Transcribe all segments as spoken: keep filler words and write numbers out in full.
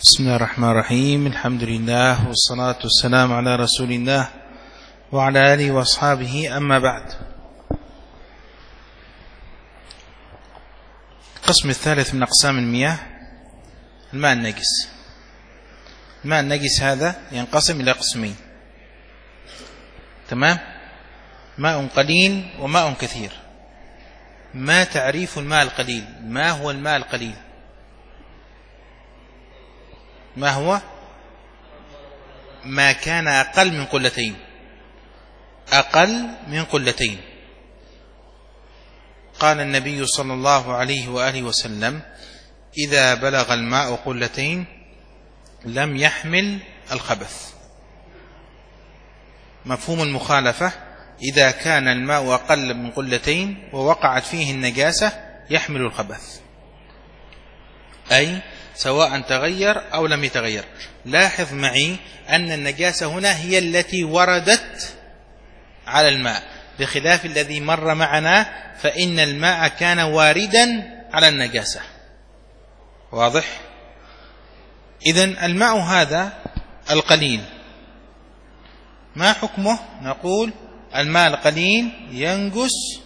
بسم الله الرحمن الرحيم. الحمد لله والصلاة والسلام على رسول الله وعلى آله وأصحابه، أما بعد. القسم الثالث من أقسام المياه الماء النجس. الماء النجس هذا ينقسم إلى قسمين، تمام؟ ماء قليل وماء كثير. ما تعريف الماء القليل؟ ما هو الماء القليل؟ ما هو؟ ما كان أقل من قلتين، أقل من قلتين. قال النبي صلى الله عليه وآله وسلم: إذا بلغ الماء قلتين لم يحمل الخبث. مفهوم المخالفة: إذا كان الماء أقل من قلتين ووقعت فيه النجاسة يحمل الخبث، أي سواء تغير أو لم يتغير. لاحظ معي أن النجاسة هنا هي التي وردت على الماء، بخلاف الذي مر معنا فإن الماء كان واردا على النجاسة. واضح؟ إذن الماء هذا القليل ما حكمه؟ نقول الماء القليل ينجس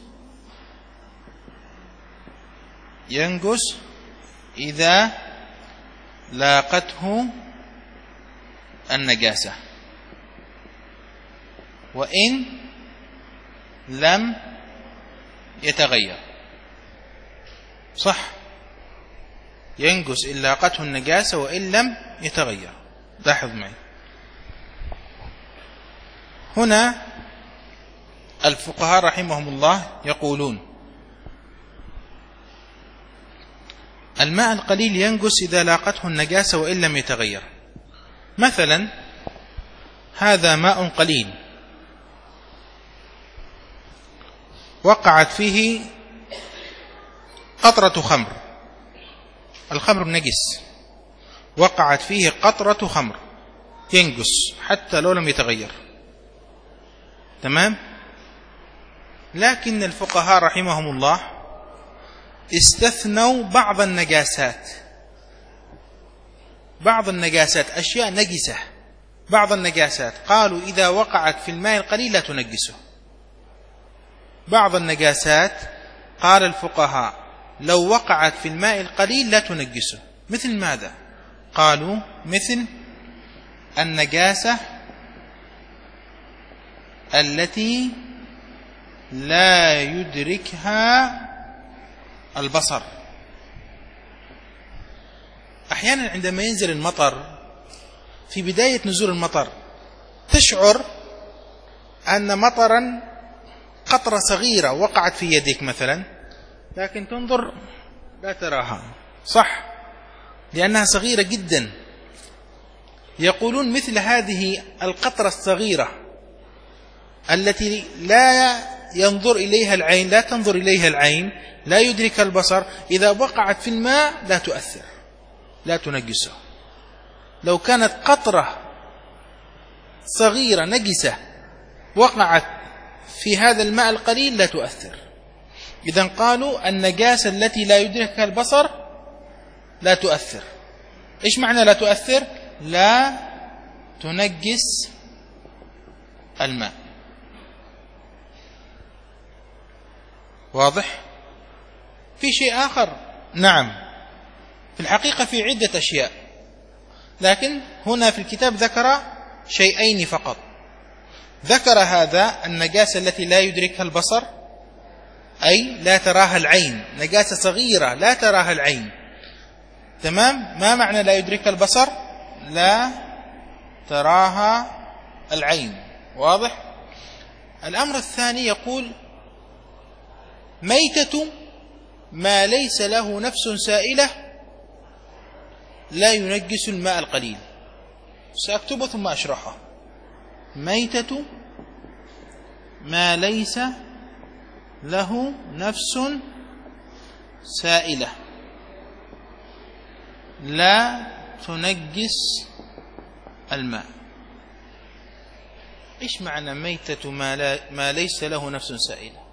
ينجس إذا لاقته النجاسة وإن لم يتغير. صح؟ ينجس إن لاقته النجاسة وإن لم يتغير. لاحظ معي هنا الفقهاء رحمهم الله يقولون: الماء القليل ينجس إذا لاقته النجاسة وإن لم يتغير. مثلا هذا ماء قليل وقعت فيه قطرة خمر، الخمر نجس، وقعت فيه قطرة خمر، ينجس حتى لو لم يتغير، تمام؟ لكن الفقهاء رحمهم الله استثنوا بعض النجاسات، بعض النجاسات أشياء نجسة، بعض النجاسات قالوا إذا وقعت في الماء القليل لا تنجسه. بعض النجاسات قال الفقهاء لو وقعت في الماء القليل لا تنجسه. مثل ماذا؟ قالوا مثل النجاسة التي لا يدركها البصر. أحيانا عندما ينزل المطر، في بداية نزول المطر تشعر أن مطرا قطرة صغيرة وقعت في يدك مثلا، لكن تنظر لا تراها، صح؟ لأنها صغيرة جدا. يقولون مثل هذه القطرة الصغيرة التي لا ينظر إليها العين، لا تنظر إليها العين، لا يدرك البصر، إذا وقعت في الماء لا تؤثر، لا تنجسه. لو كانت قطرة صغيرة نجسة وقعت في هذا الماء القليل لا تؤثر. إذن قالوا النجاسة التي لا يدركها البصر لا تؤثر. إيش معنى لا تؤثر؟ لا تنجس الماء. واضح؟ في شيء آخر؟ نعم، في الحقيقة في عدة أشياء، لكن هنا في الكتاب ذكر شيئين فقط. ذكر هذا النجاسة التي لا يدركها البصر، أي لا تراها العين، نجاسة صغيرة لا تراها العين، تمام؟ ما معنى لا يدركها البصر؟ لا تراها العين. واضح؟ الأمر الثاني يقول ميتة ما ليس له نفس سائلة لا ينجس الماء القليل. سأكتبه ثم أشرحه. ميتة ما ليس له نفس سائلة لا تنجس الماء. إيش معنى ميتة ما, لا ما ليس له نفس سائلة؟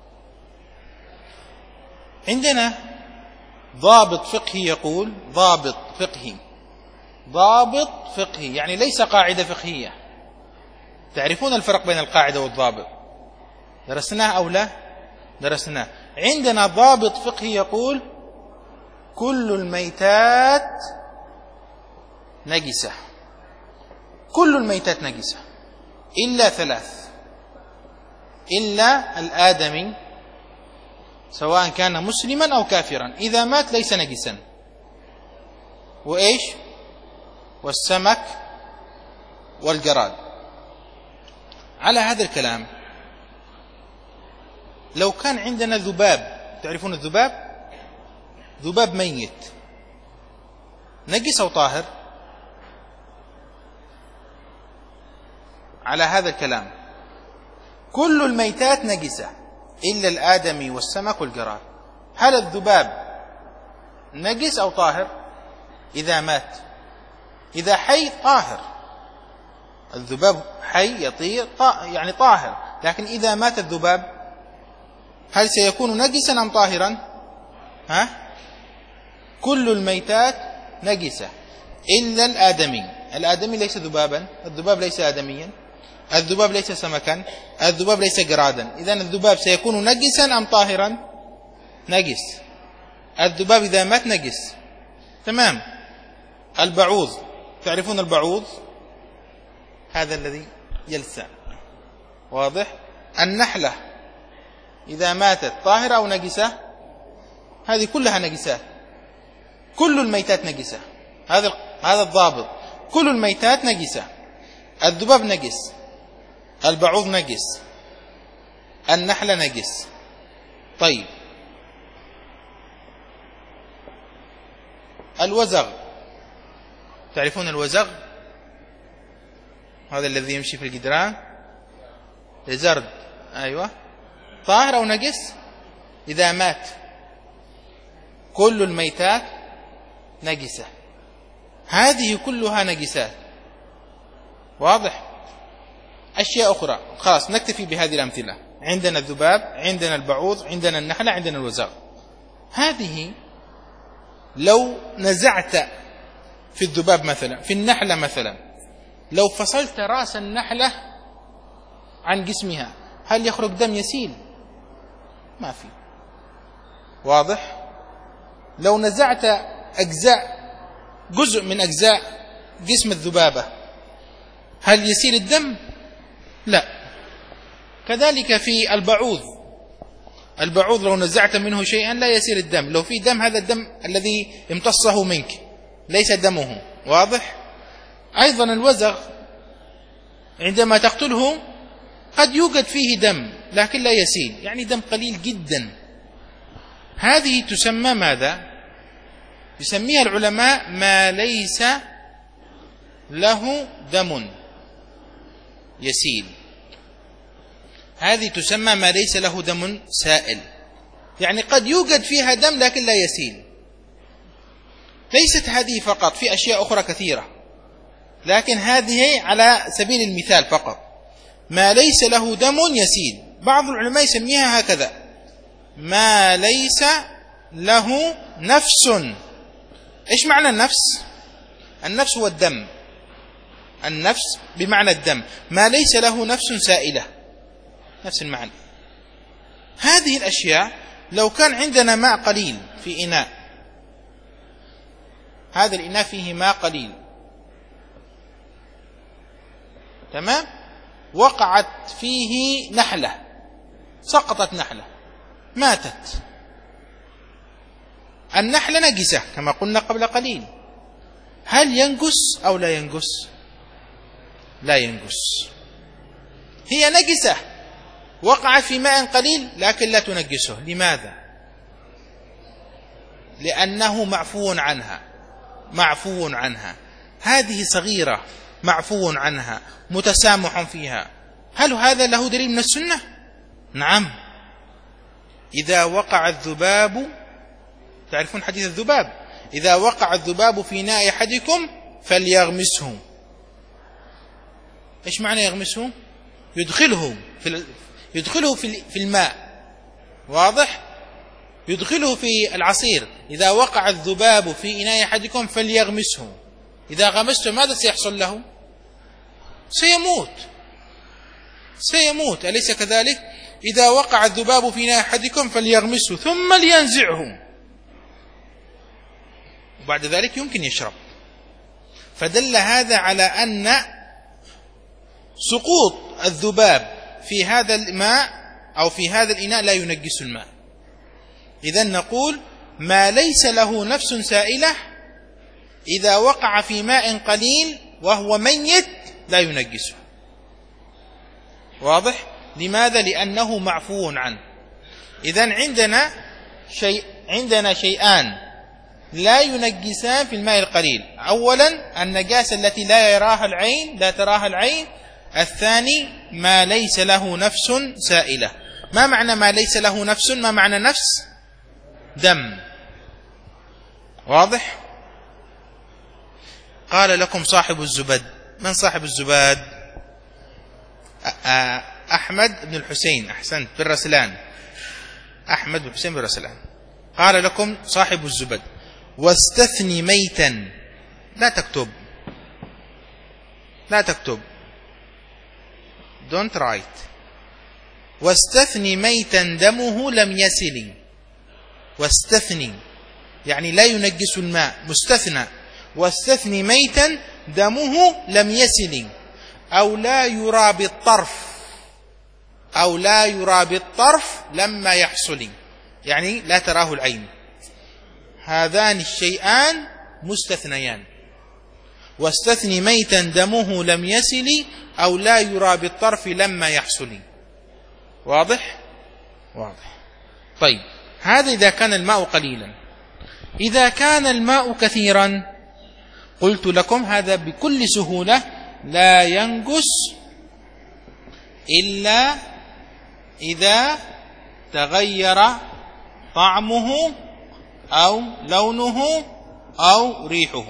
عندنا ضابط فقهي يقول ضابط فقهي ضابط فقهي، يعني ليس قاعدة فقهية. تعرفون الفرق بين القاعدة والضابط؟ درسناه أو لا؟ درسناه. عندنا ضابط فقهي يقول كل الميتات نجسة، كل الميتات نجسة إلا ثلاث، إلا الآدمي سواء كان مسلما أو كافرا إذا مات ليس نجسا، وإيش؟ والسمك والجراد. على هذا الكلام لو كان عندنا ذباب، تعرفون الذباب؟ ذباب ميت نجس أو طاهر؟ على هذا الكلام كل الميتات نجسة إلا الآدمي والسمك والجراد. هل الذباب نجس أو طاهر إذا مات؟ إذا حي طاهر، الذباب حي يطير يعني طاهر، لكن إذا مات الذباب هل سيكون نجسا أم طاهرا؟ ها؟ كل الميتات نجسة إلا الآدمي. الآدمي ليس ذبابا، الذباب ليس آدميا، الذباب ليس سمكا، الذباب ليس جرادا. إذن الذباب سيكون نجسا أم طاهرا؟ نجس. الذباب إذا مات نجس. تمام. البعوض، تعرفون البعوض؟ هذا الذي يلسع، واضح؟ النحلة إذا ماتت طاهرة أو نجسة؟ هذه كلها نجسات. كل الميتات نجسة، هذا هذا الضابط. كل الميتات نجسة. الذباب نجس، البعوض نجس، النحلة نجس. طيب، الوزغ، تعرفون الوزغ؟ هذا الذي يمشي في الجدران، الزرد. أيوة، طاهر أو نجس إذا مات؟ كل الميتات نجسة. هذه كلها نجسات، واضح؟ أشياء أخرى خلاص نكتفي بهذه الأمثلة. عندنا الذباب، عندنا البعوض، عندنا النحلة، عندنا الوزغ. هذه لو نزعت في الذباب مثلا، في النحلة مثلا، لو فصلت رأس النحلة عن جسمها هل يخرج دم يسيل؟ ما في، واضح؟ لو نزعت أجزاء، جزء من أجزاء جسم الذبابة هل يسيل الدم؟ لا. كذلك في البعوض، البعوض لو نزعت منه شيئا لا يسيل الدم. لو في دم هذا الدم الذي امتصه منك ليس دمه، واضح؟ أيضا الوزغ عندما تقتله قد يوجد فيه دم لكن لا يسيل، يعني دم قليل جدا. هذه تسمى ماذا؟ يسميها العلماء ما ليس له دم يسيل. هذه تسمى ما ليس له دم سائل، يعني قد يوجد فيها دم لكن لا يسيل. ليست هذه فقط، في أشياء أخرى كثيرة، لكن هذه على سبيل المثال فقط. ما ليس له دم يسيل، بعض العلماء يسميها هكذا: ما ليس له نفس. إيش معنى النفس؟ النفس هو الدم، النفس بمعنى الدم. ما ليس له نفس سائلة، نفس المعنى. هذه الأشياء لو كان عندنا ماء قليل في إناء، هذا الإناء فيه ماء قليل، تمام؟ وقعت فيه نحلة، سقطت نحلة ماتت، النحلة نجسة كما قلنا قبل قليل، هل ينجس أو لا ينجس؟ لا ينجس. هي نجسة وقعت في ماء قليل لكن لا تنجسه. لماذا؟ لأنه معفو عنها، معفو عنها. هذه صغيرة معفو عنها، متسامح فيها. هل هذا له دليل من السنة؟ نعم. إذا وقع الذباب، تعرفون حديث الذباب؟ إذا وقع الذباب في إناء أحدكم فليغمسه. إيش معنى يغمسه؟ يدخله في يدخله في الماء، واضح؟ يدخله في العصير. إذا وقع الذباب في إناء أحدكم فليغمسه، إذا غمسته ماذا سيحصل له؟ سيموت سيموت أليس كذلك؟ إذا وقع الذباب في إناء أحدكم فليغمسه ثم لينزعه، وبعد ذلك يمكن يشرب. فدل هذا على أن سقوط الذباب في هذا الماء أو في هذا الإناء لا ينجس الماء. إذن نقول ما ليس له نفس سائلة إذا وقع في ماء قليل وهو ميت لا ينجسه. واضح؟ لماذا؟ لأنه معفو عنه. إذن عندنا شيء عندنا شيئان لا ينجسان في الماء القليل. أولا النجاسة التي لا يراها العين لا تراها العين. الثاني ما ليس له نفس سائلة. ما معنى ما ليس له نفس؟ ما معنى نفس؟ دم. واضح؟ قال لكم صاحب الزبد. من صاحب الزبد؟ أحمد بن الحسين. أحسنت، بن رسلان. أحمد بن الحسين بن رسلان. قال لكم صاحب الزبد واستثني ميتا. لا تكتب لا تكتب don't write. واستثني ميتا دمه لم يسل. واستثني يعني لا ينجس الماء، مستثنى. واستثني ميتا دمه لم يسل أو لا يرى بالطرف أو لا يرى بالطرف لما يحصل، يعني لا تراه العين. هذان الشيئان مستثنيان. واستثني ميتا دمه لم يسل أو لا يرى بالطرف لما يحصل. واضح؟ واضح. طيب، هذا إذا كان الماء قليلا. إذا كان الماء كثيرا قلت لكم هذا بكل سهولة لا ينجس إلا إذا تغير طعمه أو لونه أو ريحه.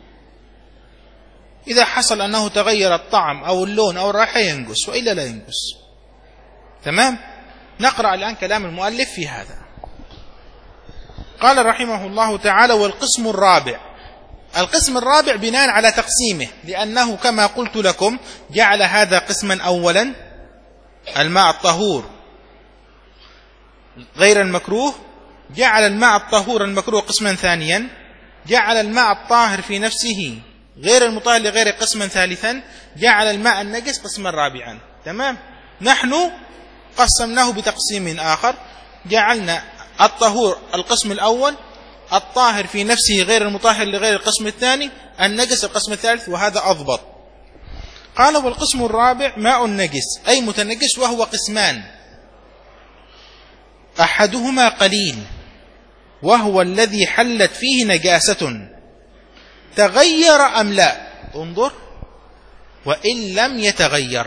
إذا حصل أنه تغير الطعم أو اللون أو الرائحة ينجس، وإلا لا ينجس. تمام؟ نقرأ الآن كلام المؤلف في هذا. قال رحمه الله تعالى: والقسم الرابع. القسم الرابع بناء على تقسيمه، لأنه كما قلت لكم جعل هذا قسما أولا الماء الطهور غير المكروه، جعل الماء الطهور المكروه قسما ثانيا، جعل الماء الطاهر في نفسه غير المطهر لغير قسما ثالثا، جعل الماء النجس قسما رابعا. تمام؟ نحن قسمناه بتقسيم آخر، جعلنا الطهور القسم الأول، الطاهر في نفسه غير المطهر لغير القسم الثاني، النجس القسم الثالث، وهذا أضبط. قال: والقسم الرابع ماء النجس أي متنجس، وهو قسمان: أحدهما قليل وهو الذي حلت فيه نجاسة تغير أم لا. انظر، وإن لم يتغير،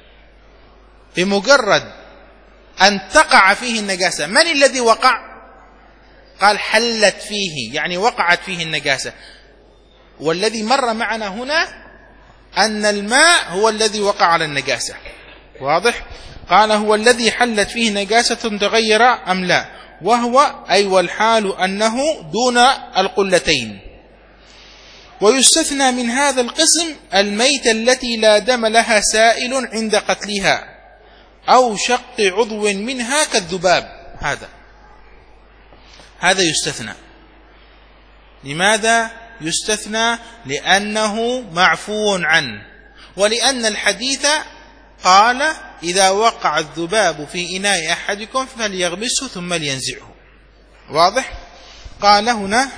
بمجرد أن تقع فيه النجاسة. من الذي وقع؟ قال حلت فيه، يعني وقعت فيه النجاسة. والذي مر معنا هنا أن الماء هو الذي وقع على النجاسة. واضح؟ قال: هو الذي حلت فيه نجاسة تغير أم لا، وهو أي والحال أنه دون القلتين. ويستثنى من هذا القسم الميتة التي لا دم لها سائل عند قتلها أو شق عضو منها كالذباب. هذا هذا يستثنى. لماذا يستثنى؟ لأنه معفو عنه، ولأن الحديث قال: إذا وقع الذباب في إناء أحدكم فليغمسه ثم لينزعه. واضح؟ قال هنا: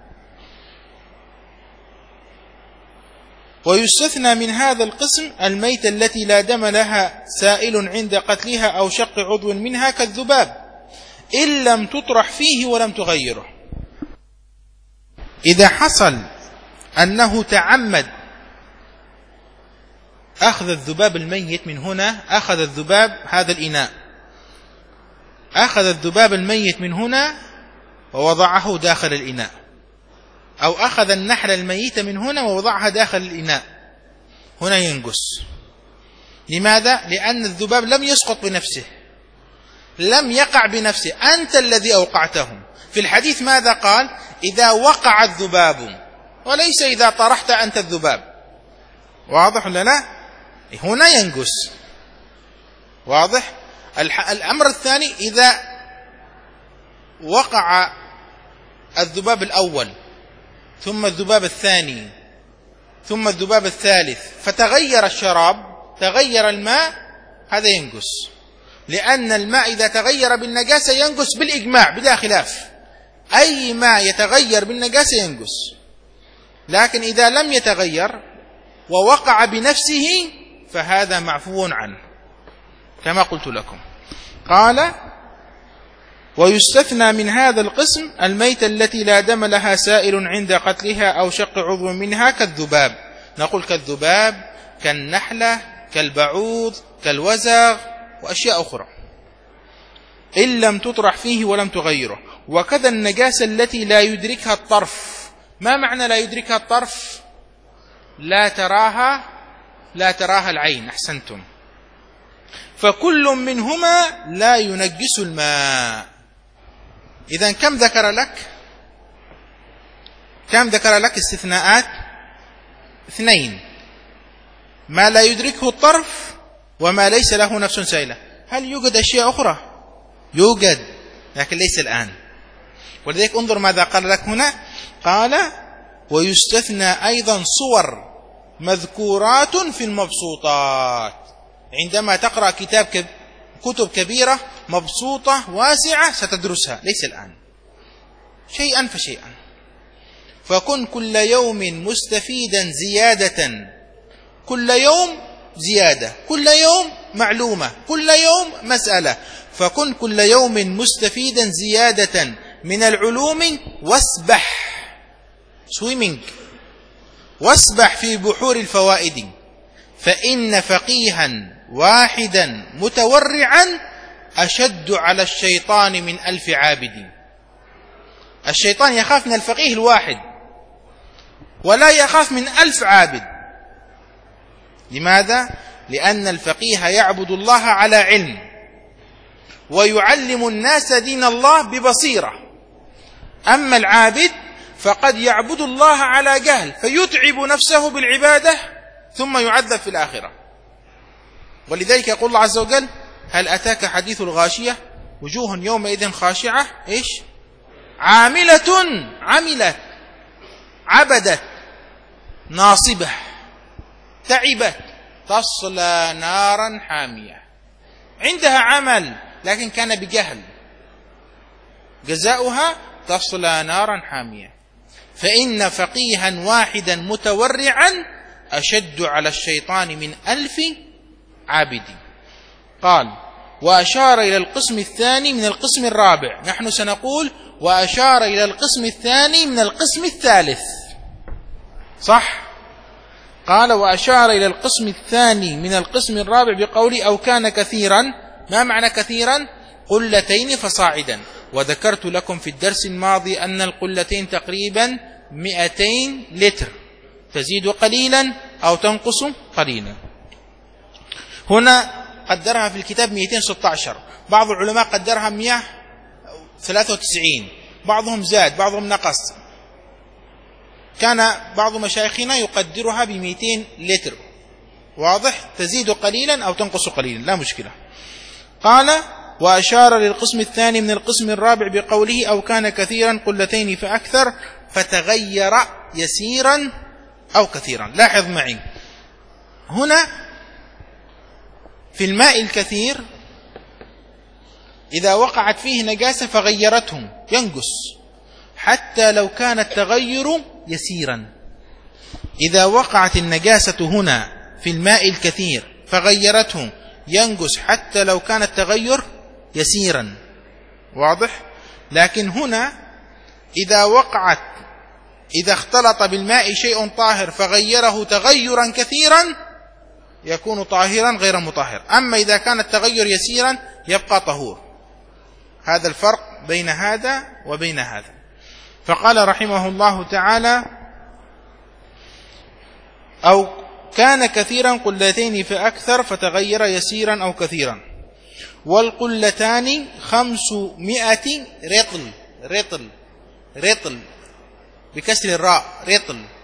ويستثنى من هذا القسم الميتة التي لا دم لها سائل عند قتلها أو شق عضو منها كالذباب إن لم تطرح فيه ولم تغيره. إذا حصل أنه تعمد أخذ الذباب الميت من هنا، أخذ الذباب هذا الإناء، أخذ الذباب الميت من هنا ووضعه داخل الإناء، أو أخذ النحل الميت من هنا ووضعها داخل الإناء، هنا ينجس. لماذا؟ لأن الذباب لم يسقط بنفسه، لم يقع بنفسه، أنت الذي أوقعته. في الحديث ماذا قال؟ إذا وقع الذباب وليس إذا طرحت أنت الذباب. واضح ولا لا؟ هنا ينقص. واضح. الأمر الثاني إذا وقع الذباب الأول ثم الذباب الثاني ثم الذباب الثالث فتغير الشراب، تغير الماء، هذا ينقص، لأن الماء إذا تغير بالنجاسة ينقص بالإجماع بلا خلاف. أي ماء يتغير بالنجاسة ينقص، لكن إذا لم يتغير ووقع بنفسه فهذا معفو عنه كما قلت لكم. قال: ويستثنى من هذا القسم الميتة التي لا دم لها سائل عند قتلها أو شق عضو منها كالذباب. نقول كالذباب، كالنحلة، كالبعوض، كالوزغ وأشياء أخرى إن لم تطرح فيه ولم تغيره. وكذا النجاسة التي لا يدركها الطرف. ما معنى لا يدركها الطرف؟ لا تراها لا تراها العين. أحسنتم. فكل منهما لا ينجس الماء. إذن كم ذكر لك كم ذكر لك استثناءات؟ اثنين: ما لا يدركه الطرف وما ليس له نفس سائلة. هل يوجد أشياء أخرى؟ يوجد، لكن ليس الآن. ولذلك انظر ماذا قال لك هنا. قال: ويستثنى أيضا صور مذكورات في المبسوطات. عندما تقرأ كتاب كب... كتب كبيرة مبسوطة واسعة ستدرسها، ليس الآن، شيئا فشيئا. فكن كل يوم مستفيدا زيادة، كل يوم زيادة، كل يوم معلومة، كل يوم مسألة. فكن كل يوم مستفيدا زيادة من العلوم واسبح سويمينج واسبح في بحور الفوائد، فإن فقيها واحدا متورعا أشد على الشيطان من ألف عابد. الشيطان يخاف من الفقيه الواحد ولا يخاف من ألف عابد. لماذا؟ لأن الفقيه يعبد الله على علم ويعلم الناس دين الله ببصيرة. أما العابد فقد يعبد الله على جهل فيتعب نفسه بالعبادة ثم يعذب في الآخرة. ولذلك يقول الله عز وجل: هل أتاك حديث الغاشية وجوه يومئذ خاشعة إيش؟ عاملة عملت عبدت ناصبة تعبت تصلى نارا حامية. عندها عمل لكن كان بجهل، جزاؤها تصلى نارا حامية. فإن فقيها واحدا متورعا أشد على الشيطان من ألف عابد. قال: وأشار إلى القسم الثاني من القسم الرابع. نحن سنقول وأشار إلى القسم الثاني من القسم الثالث، صح؟ قال: وأشار إلى القسم الثاني من القسم الرابع بقوله أو كان كثيرا. ما معنى كثيرا؟ قلتين فصاعدا. وذكرت لكم في الدرس الماضي أن القلتين تقريبا مئتين لتر، تزيد قليلا أو تنقص قليلا. هنا قدرها في الكتاب مئتين وستة عشر، بعض العلماء قدرها مئة وثلاثة وتسعين، بعضهم زاد بعضهم نقص. كان بعض مشايخنا يقدرها بمئتين لتر. واضح؟ تزيد قليلا أو تنقص قليلا، لا مشكلة. قال: وأشار للقسم الثاني من القسم الرابع بقوله أو كان كثيرا قلتين فأكثر فتغير يسيرا أو كثيرا. لاحظ معي هنا في الماء الكثير إذا وقعت فيه نجاسة فغيرته ينقص حتى لو كان التغير يسيرا. إذا وقعت النجاسة هنا في الماء الكثير فغيرته ينقص حتى لو كان التغير يسيرا. واضح؟ لكن هنا إذا وقعت إذا اختلط بالماء شيء طاهر فغيره تغيرا كثيرا يكون طاهرا غير مطهر. أما إذا كان التغير يسيرا يبقى طهور. هذا الفرق بين هذا وبين هذا. فقال رحمه الله تعالى: أو كان كثيرا قلتين فأكثر فتغير يسيرا أو كثيرا. والقلتان خمسمائة رطل رطل رطل بكسر الراء رطل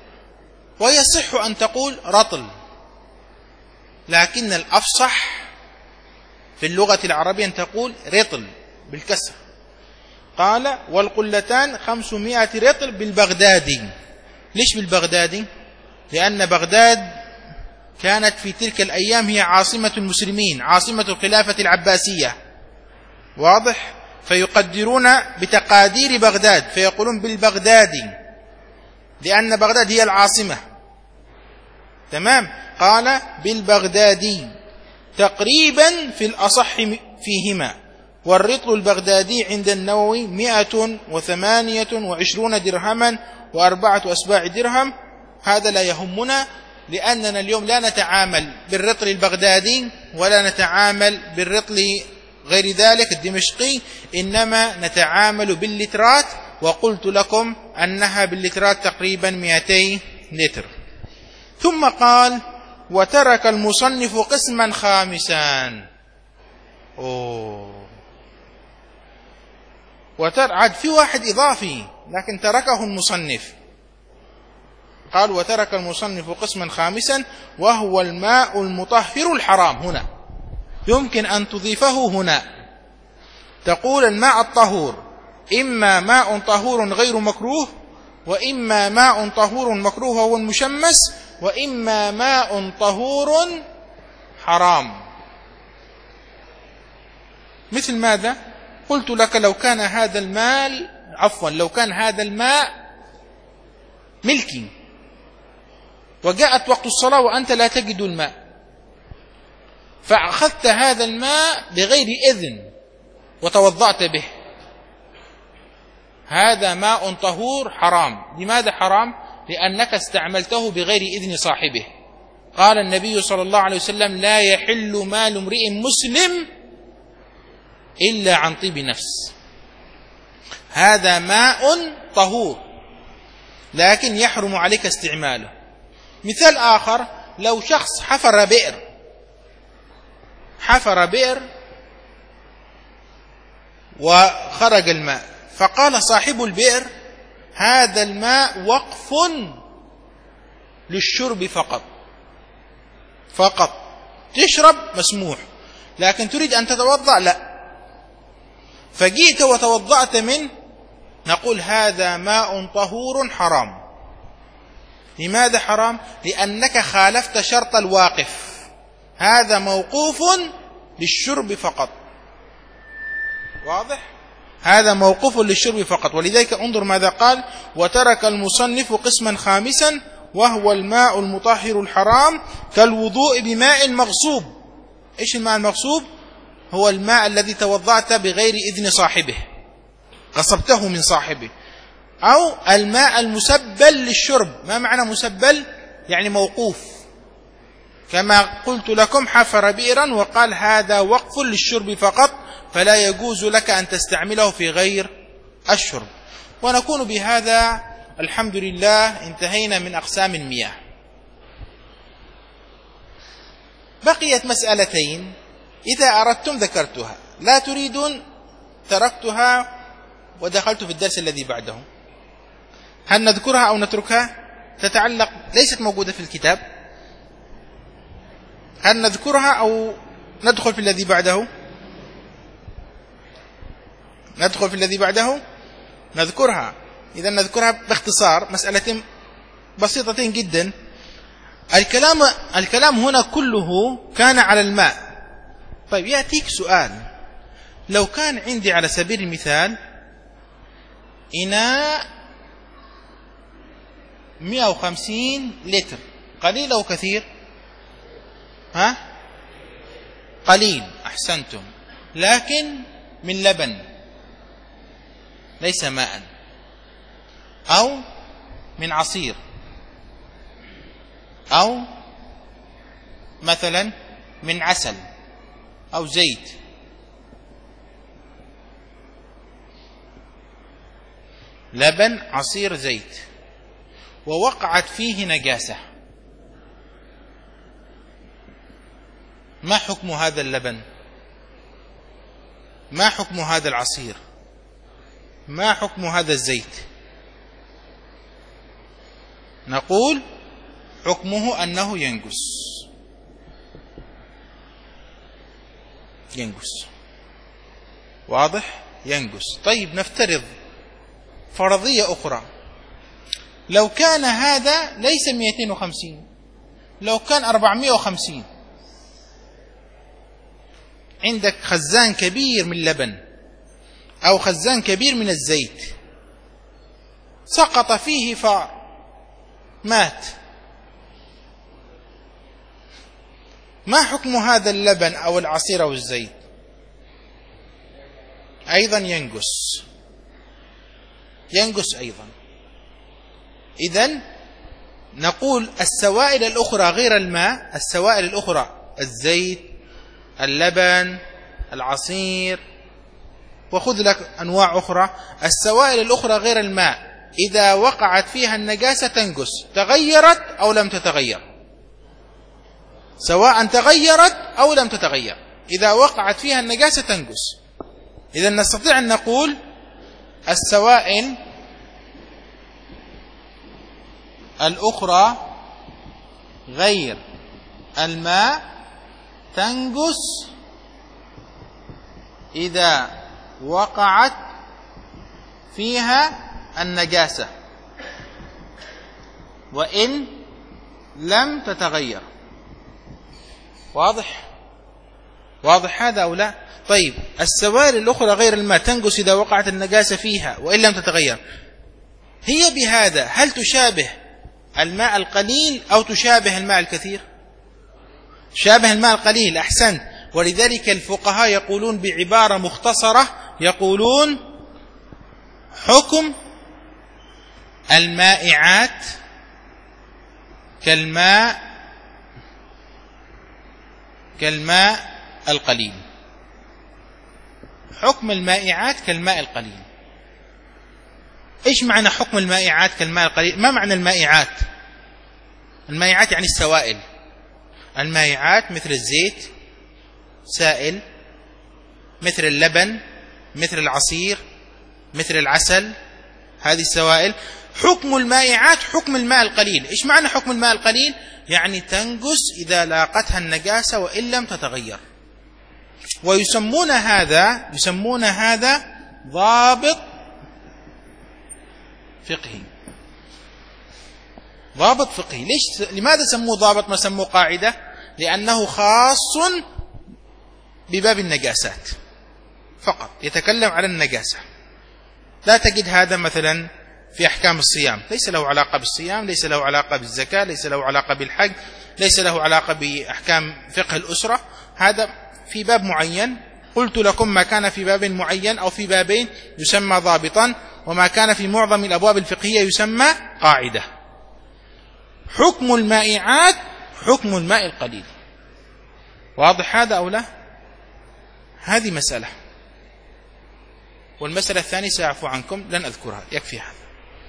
ويصح أن تقول رطل، لكن الأفصح في اللغة العربية أن تقول رطل بالكسر. قال والقلتان خمسمائة رطل بالبغدادي. ليش بالبغدادي؟ لأن بغداد كانت في تلك الأيام هي عاصمة المسلمين، عاصمة الخلافة العباسية، واضح؟ فيقدرون بتقادير بغداد فيقولون بالبغدادي لأن بغداد هي العاصمة. تمام. قال بالبغدادي تقريبا في الأصح فيهما، والرطل البغدادي عند النووي مئة وثمانية وعشرون درهما وأربعة أسباع درهم. هذا لا يهمنا، لأننا اليوم لا نتعامل بالرطل البغدادي ولا نتعامل بالرطل غير ذلك الدمشقي، إنما نتعامل باللترات، وقلت لكم أنها باللترات تقريبا مئتي لتر. ثم قال وترك المصنف قسما خامسا. أوه. وتر... عاد في واحد إضافي لكن تركه المصنف. قال وترك المصنف قسما خامسا وهو الماء المطهر الحرام. هنا يمكن أن تضيفه هنا، تقول الماء الطهور إما ماء طهور غير مكروه، وإما ماء طهور مكروه وهو المشمس، وإما ماء طهور حرام. مثل ماذا؟ قلت لك لو كان هذا المال عفوا لو كان هذا الماء ملكي وجاءت وقت الصلاة وأنت لا تجد الماء، فأخذت هذا الماء بغير إذن وتوضأت به، هذا ماء طهور حرام. لماذا حرام؟ لأنك استعملته بغير إذن صاحبه. قال النبي صلى الله عليه وسلم لا يحل مال امرئ مسلم إلا عن طيب نفس. هذا ماء طهور لكن يحرم عليك استعماله. مثال آخر، لو شخص حفر بئر حفر بئر وخرج الماء، فقال صاحب البئر هذا الماء وقف للشرب فقط فقط تشرب مسموح، لكن تريد أن تتوضأ لا، فجئت وتوضأت منه، نقول هذا ماء طهور حرام. لماذا حرام؟ لأنك خالفت شرط الواقف، هذا موقوف للشرب فقط، واضح؟ هذا موقوف للشرب فقط. ولذلك انظر ماذا قال وترك المصنف قسما خامسا وهو الماء المطهر الحرام كالوضوء بماء مغصوب. ايش الماء المغصوب؟ هو الماء الذي توضأت بغير إذن صاحبه، غصبته من صاحبه. أو الماء المسبل للشرب. ما معنى مسبل؟ يعني موقوف، كما قلت لكم حفر بئرا وقال هذا وقف للشرب فقط، فلا يجوز لك أن تستعمله في غير الشرب. ونكون بهذا الحمد لله انتهينا من أقسام المياه. بقيت مسألتين إذا أردتم ذكرتها، لا تريدون تركتها ودخلت في الدرس الذي بعده. هل نذكرها أو نتركها؟ تتعلق ليست موجودة في الكتاب. هل نذكرها أو ندخل في الذي بعده؟ ندخل في الذي بعده نذكرها. إذا نذكرها باختصار، مسألتين بسيطتين جدا. الكلام الكلام هنا كله كان على الماء. طيب يأتيك سؤال، لو كان عندي على سبيل المثال إناء مئة وخمسين لتر، قليل أو كثير؟ ها؟ قليل، أحسنتم، لكن من لبن ليس ماء، أو من عصير، أو مثلا من عسل أو زيت. لبن، عصير، زيت، ووقعت فيه نجاسة، ما حكم هذا اللبن؟ ما حكم هذا العصير؟ ما حكم هذا الزيت؟ نقول حكمه أنه ينجس ينجس واضح؟ ينجس. طيب نفترض فرضية أخرى، لو كان هذا ليس مئتين وخمسين، لو كان أربعمائة وخمسين، عندك خزان كبير من اللبن أو خزان كبير من الزيت، سقط فيه فار مات، ما حكم هذا اللبن أو العصير أو الزيت؟ أيضا ينجس ينجس أيضا. إذن نقول السوائل الأخرى غير الماء، السوائل الأخرى الزيت، اللبن، العصير، وخذ لك أنواع أخرى، السوائل الأخرى غير الماء إذا وقعت فيها النجاسة تنجس، تغيرت أو لم تتغير، سواء تغيرت أو لم تتغير، إذا وقعت فيها النجاسة تنجس. إذا نستطيع أن نقول السوائل الأخرى غير الماء تنجس إذا وقعت فيها النجاسة وإن لم تتغير. واضح؟ واضح هذا أو لا؟ طيب السوائل الأخرى غير الماء تنجس إذا وقعت النجاسة فيها وإن لم تتغير، هي بهذا هل تشابه الماء القليل أو تشابه الماء الكثير؟ شابه الماء القليل، أحسنت. ولذلك الفقهاء يقولون بعبارة مختصرة، يقولون حكم المائعات كالماء كالماء القليل. حكم المائعات كالماء القليل. إيش معنى حكم المائعات كالماء القليل؟ ما معنى المائعات؟ المائعات يعني السوائل. المائعات مثل الزيت سائل، مثل اللبن، مثل العصير، مثل العسل، هذه السوائل. حكم المائعات حكم الماء القليل. إيش معنى حكم الماء القليل؟ يعني تنجس إذا لاقتها النجاسة وإن لم تتغير. ويسمون هذا يسمون هذا ضابط فقهي. ضابط فقهي. ليش؟ لماذا سموه ضابط ما سموه قاعدة؟ لأنه خاص بباب النجاسات فقط، يتكلم على النجاسة. لا تجد هذا مثلا في أحكام الصيام، ليس له علاقة بالصيام، ليس له علاقة بالزكاة، ليس له علاقة بالحج، ليس له علاقة بأحكام فقه الأسرة. هذا في باب معين. قلت لكم ما كان في باب معين أو في بابين يسمى ضابطا، وما كان في معظم الأبواب الفقهية يسمى قاعدة. حكم المائعات حكم الماء القليل. واضح هذا أو لا؟ هذه مسألة. والمسألة الثانية سأعفو عنكم، لن أذكرها، يكفي هذا.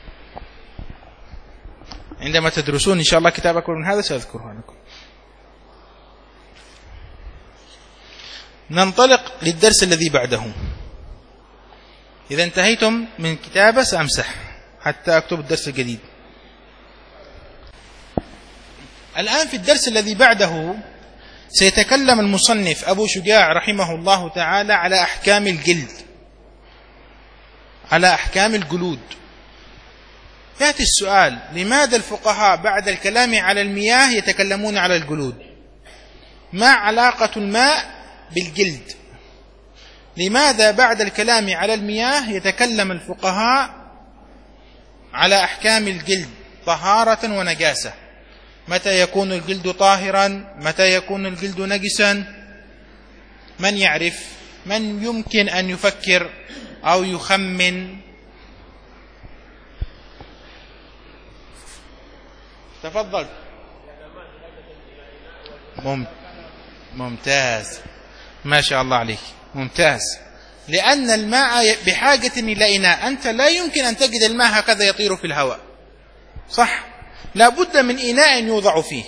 عندما تدرسون إن شاء الله كتابكم من هذا سأذكرها لكم. ننطلق للدرس الذي بعده. إذا انتهيتم من كتابة سأمسح حتى أكتب الدرس الجديد. الآن في الدرس الذي بعده سيتكلم المصنف أبو شجاع رحمه الله تعالى على أحكام الجلد، على أحكام الجلود. يأتي السؤال: لماذا الفقهاء بعد الكلام على المياه يتكلمون على الجلود؟ ما علاقة الماء بالجلد؟ لماذا بعد الكلام على المياه يتكلم الفقهاء على أحكام الجلد، طهارة ونجاسة؟ متى يكون الجلد طاهرا؟ متى يكون الجلد نجسا؟ من يعرف؟ من يمكن أن يفكر أو يخمن؟ تفضل. ممتاز، ما شاء الله عليك، ممتاز. لأن الماء بحاجة إلى إناء. أنت لا يمكن أن تجد الماء هكذا يطير في الهواء، صح؟ لا بد من إناء يوضع فيه،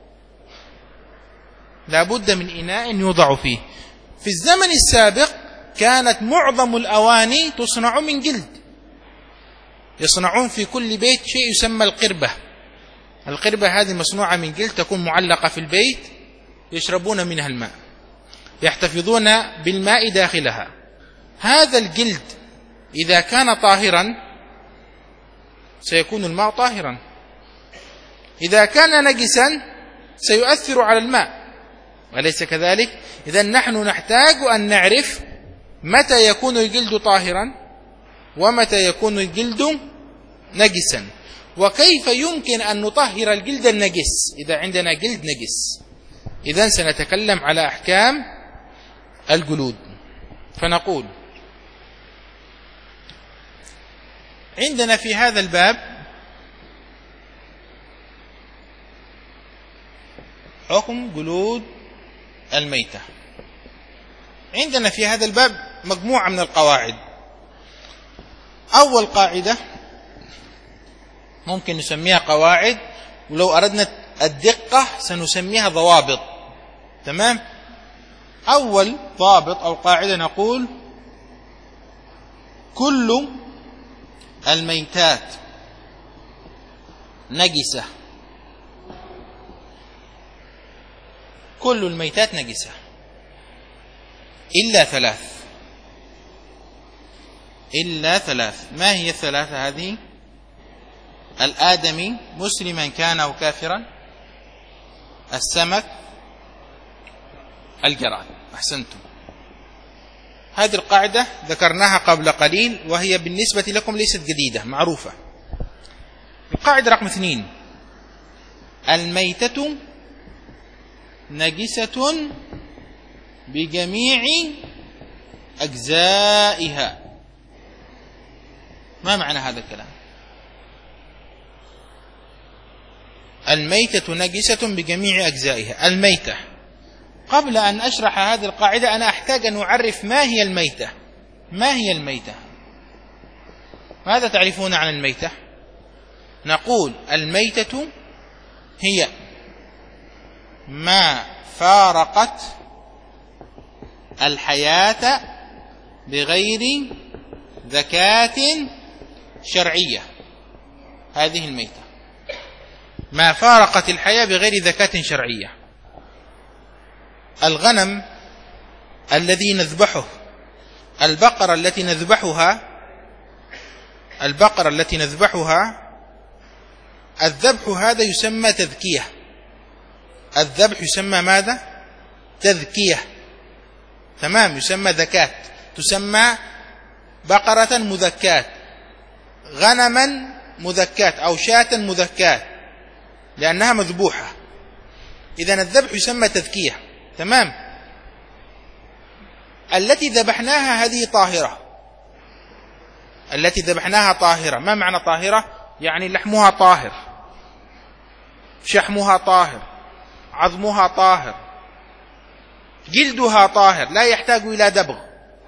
لا بد من إناء يوضع فيه. في الزمن السابق كانت معظم الأواني تصنع من جلد. يصنعون في كل بيت شيء يسمى القربة. القربة هذه مصنوعة من جلد، تكون معلقة في البيت، يشربون منها الماء، يحتفظون بالماء داخلها. هذا الجلد إذا كان طاهرا سيكون الماء طاهرا، إذا كان نجسا سيؤثر على الماء، وليس كذلك؟ إذن نحن نحتاج أن نعرف متى يكون الجلد طاهرا ومتى يكون الجلد نجسا، وكيف يمكن أن نطهر الجلد النجس إذا عندنا جلد نجس. إذن سنتكلم على أحكام الجلود. فنقول عندنا في هذا الباب حكم جلود الميتة. عندنا في هذا الباب مجموعة من القواعد. أول قاعدة ممكن نسميها قواعد، ولو أردنا الدقة سنسميها ضوابط. تمام؟ أول ضابط أو قاعدة نقول: كل الميتات نجسة، كل الميتات نجسة إلا ثلاث، إلا ثلاث. ما هي الثلاثة هذه؟ الآدمي مسلما كان أو كافرا، السمك، الجراد. أحسنتم. هذه القاعدة ذكرناها قبل قليل، وهي بالنسبة لكم ليست جديدة، معروفة. القاعدة رقم اثنين: الميتة نجسة بجميع أجزائها. ما معنى هذا الكلام؟ الميتة نجسة بجميع أجزائها. الميتة، قبل أن أشرح هذه القاعدة أنا أحتاج أن أعرف ما هي الميتة. ما هي الميتة؟ ماذا تعرفون عن الميتة؟ نقول: الميتة هي ما فارقت الحياة بغير ذكاة شرعية. هذه الميتة، ما فارقت الحياة بغير ذكاة شرعية. الغنم الذي نذبحه، البقرة التي نذبحها، البقرة التي نذبحها الذبح هذا يسمى تذكية. الذبح يسمى ماذا؟ تذكية. تمام؟ يسمى ذكاة، تسمى بقرة مذكاة، غنما مذكاة، أو شاة مذكاة، لأنها مذبوحة. إذن الذبح يسمى تذكية. تمام؟ التي ذبحناها هذه طاهرة، التي ذبحناها طاهرة. ما معنى طاهرة؟ يعني لحمها طاهر، شحمها طاهر، عظمها طاهر، جلدها طاهر، لا يحتاج إلى دبغ،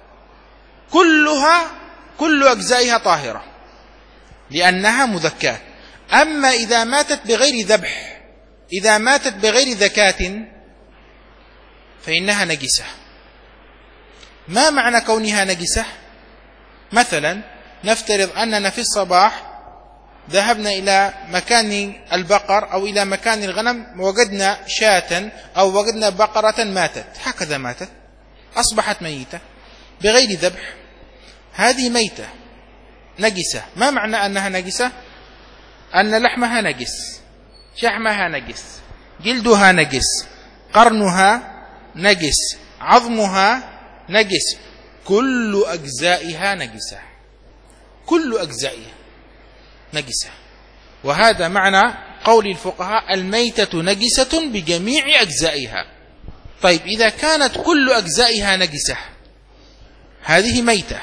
كلها كل أجزائها طاهرة لأنها مذكاة. أما إذا ماتت بغير ذبح، إذا ماتت بغير ذكاة فإنها نجسة. ما معنى كونها نجسة؟ مثلا نفترض أننا في الصباح ذهبنا إلى مكان البقر أو إلى مكان الغنم، وجدنا شاة أو وجدنا بقرة ماتت، هكذا ماتت، أصبحت ميتة بغير ذبح. هذه ميتة نجسة. ما معنى أنها نجسة؟ أن لحمها نجس، شحمها نجس، جلدها نجس، قرنها نجس، عظمها نجس، كل أجزائها نجسة، كل أجزائها نجسة. وهذا معنى قول الفقهاء: الميتة نجسة بجميع أجزائها. طيب، إذا كانت كل أجزائها نجسة، هذه ميتة،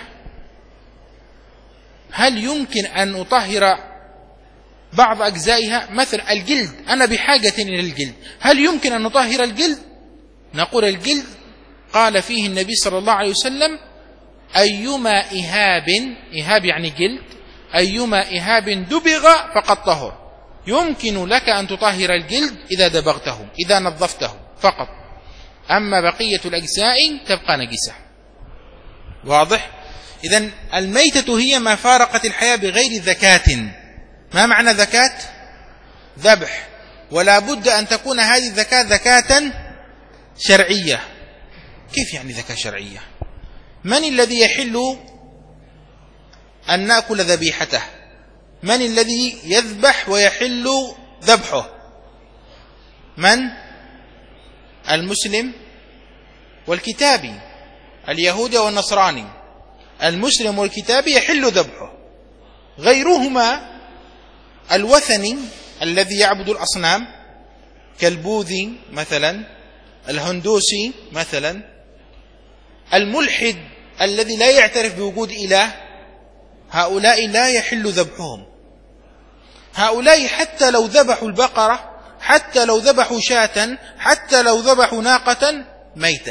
هل يمكن أن أطهر بعض أجزائها؟ مثل الجلد، أنا بحاجة إلى الجلد، هل يمكن أن نطهر الجلد؟ نقول: الجلد قال فيه النبي صلى الله عليه وسلم: أيما إهاب، إهاب يعني جلد، أيما إهاب دبغ فقد طهر. يمكن لك أن تطهر الجلد إذا دبغته، إذا نظفته فقط، أما بقية الأجزاء تبقى نجسة. واضح؟ إذن الميتة هي ما فارقت الحياة بغير ذكاة. ما معنى ذكاة؟ ذبح، ولا بد أن تكون هذه الزكاة زكاة شرعية. كيف يعني زكاة شرعية؟ من الذي يحل أن نأكل ذبيحته؟ من الذي يذبح ويحل ذبحه؟ من؟ المسلم والكتابي، اليهودي والنصراني. المسلم والكتابي يحل ذبحه. غيرهما الوثني الذي يعبد الأصنام كالبوذي مثلا، الهندوسي مثلا، الملحد الذي لا يعترف بوجود إله، هؤلاء لا يحل ذبحهم. هؤلاء حتى لو ذبحوا البقرة، حتى لو ذبحوا شاة، حتى لو ذبحوا ناقة ميتة،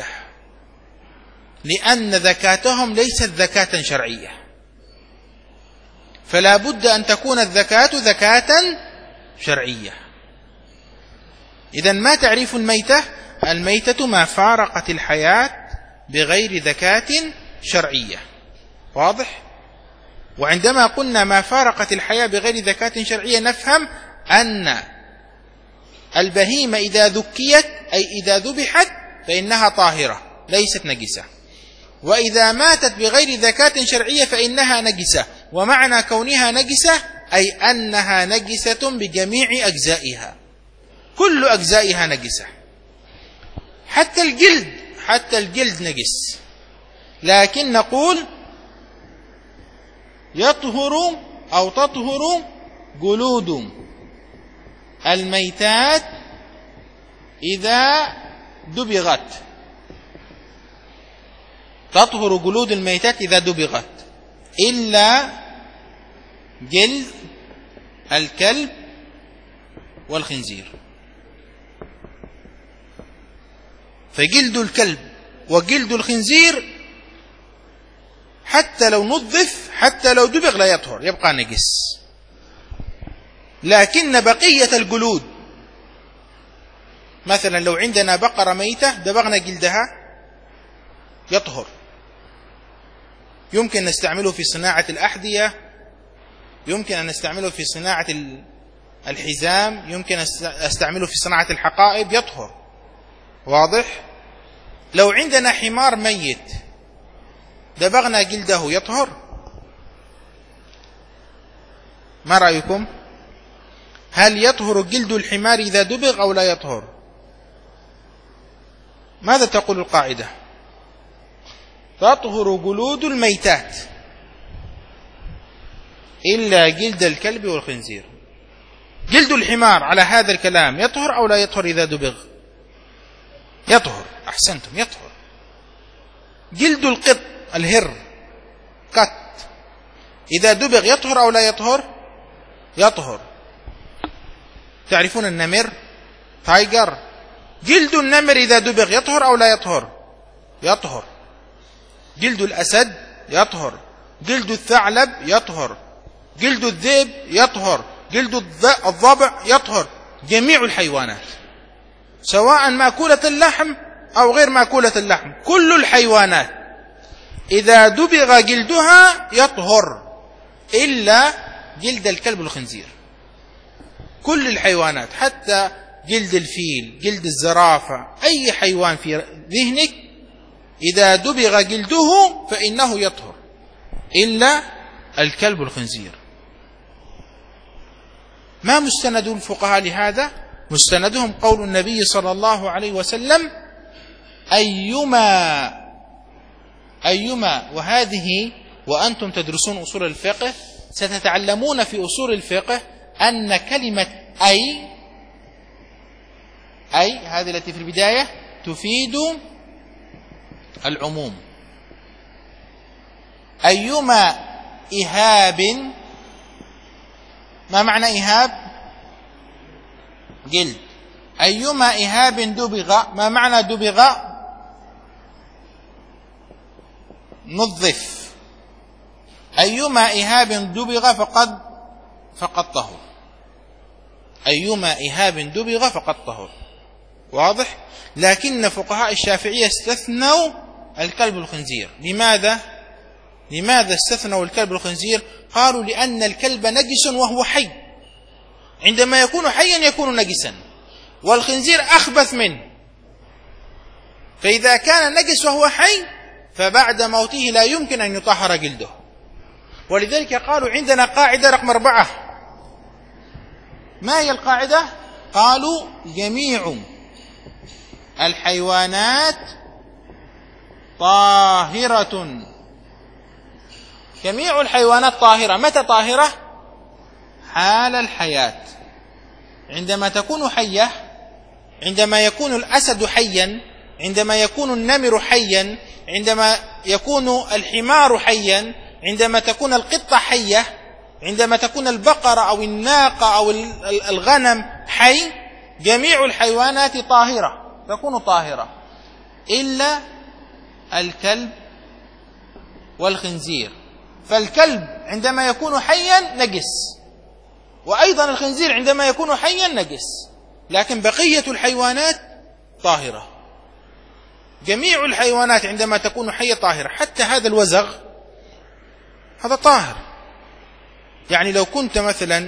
لأن زكاتهم ليست زكاة شرعية. فلا بد أن تكون الزكاة زكاة شرعية. إذن ما تعريف الميتة؟ الميتة ما فارقت الحياة بغير زكاة شرعية. واضح؟ وعندما قلنا ما فارقت الحياة بغير زكاة شرعية نفهم أن البهيمة إذا ذكيت أي إذا ذبحت فإنها طاهرة ليست نجسة، وإذا ماتت بغير زكاة شرعية فإنها نجسة. ومعنى كونها نجسة أي أنها نجسة بجميع أجزائها، كل أجزائها نجسة، حتى الجلد، حتى الجلد نجس. لكن نقول يطهر أو تطهر جلود الميتات إذا دبغت، تطهر جلود الميتات إذا دبغت إلا جلد الكلب والخنزير. فجلد الكلب وجلد الخنزير حتى لو نظف، حتى لو دبغ لا يطهر، يبقى نجس. لكن بقية الجلود، مثلا لو عندنا بقرة ميتة دبغنا جلدها يطهر، يمكن نستعمله في صناعة الأحذية، يمكن أن نستعمله في صناعة الحزام، يمكن أستعمله في صناعة الحقائب، يطهر. واضح؟ لو عندنا حمار ميت دبغنا جلده يطهر؟ ما رأيكم؟ هل يطهر جلد الحمار إذا دبغ أو لا يطهر؟ ماذا تقول القاعدة؟ تطهر جلود الميتات إلا جلد الكلب والخنزير. جلد الحمار على هذا الكلام يطهر أو لا يطهر إذا دبغ؟ يطهر. أحسنتم، يطهر. جلد القط الهر قط إذا دبغ يطهر أو لا يطهر؟ يطهر. تعرفون النمر تايجر، جلد النمر إذا دبغ يطهر أو لا يطهر؟ يطهر. جلد الأسد يطهر، جلد الثعلب يطهر، جلد الذئب يطهر، جلد الضبع يطهر. جميع الحيوانات سواء مأكولة اللحم أو غير مأكولة اللحم، كل الحيوانات إذا دبغ جلدها يطهر إلا جلد الكلب والخنزير. كل الحيوانات، حتى جلد الفيل، جلد الزرافة، أي حيوان في ذهنك إذا دبغ جلده فإنه يطهر إلا الكلب والخنزير. ما مستند الفقهاء لهذا؟ مستندهم قول النبي صلى الله عليه وسلم: أيما أيما وهذه وأنتم تدرسون أصول الفقه ستتعلمون في أصول الفقه أن كلمة أي أي هذه التي في البداية تفيد العموم. أيما إهاب، ما معنى إهاب؟ جلد. أيما إهاب دبغ، ما معنى دبغ؟ نظف. أيما إهاب دبغ فقد فقد طهر. أيما إهاب دبغ فقد طهر. واضح؟ لكن فقهاء الشافعية استثنوا الكلب والخنزير. لماذا؟ لماذا استثنوا الكلب والخنزير؟ قالوا لأن الكلب نجس وهو حي، عندما يكون حيا يكون نجسا، والخنزير أخبث منه، فإذا كان نجس وهو حي فبعد موته لا يمكن أن يطهر جلده. ولذلك قالوا عندنا قاعدة رقم أربعة. ما هي القاعدة؟ قالوا جميع الحيوانات طاهرة. جميع الحيوانات طاهرة. متى طاهرة؟ حال الحياة، عندما تكون حية، عندما يكون الأسد حيا، عندما يكون النمر حيا، عندما يكون الحمار حيا، عندما تكون القطة حية، عندما تكون البقرة أو الناقة أو الغنم حي، جميع الحيوانات طاهرة، تكون طاهرة إلا الكلب والخنزير. فالكلب عندما يكون حيا نجس، وأيضا الخنزير عندما يكون حيا نجس، لكن بقية الحيوانات طاهرة. جميع الحيوانات عندما تكون حية طاهرة، حتى هذا الوزغ هذا طاهر. يعني لو كنت مثلا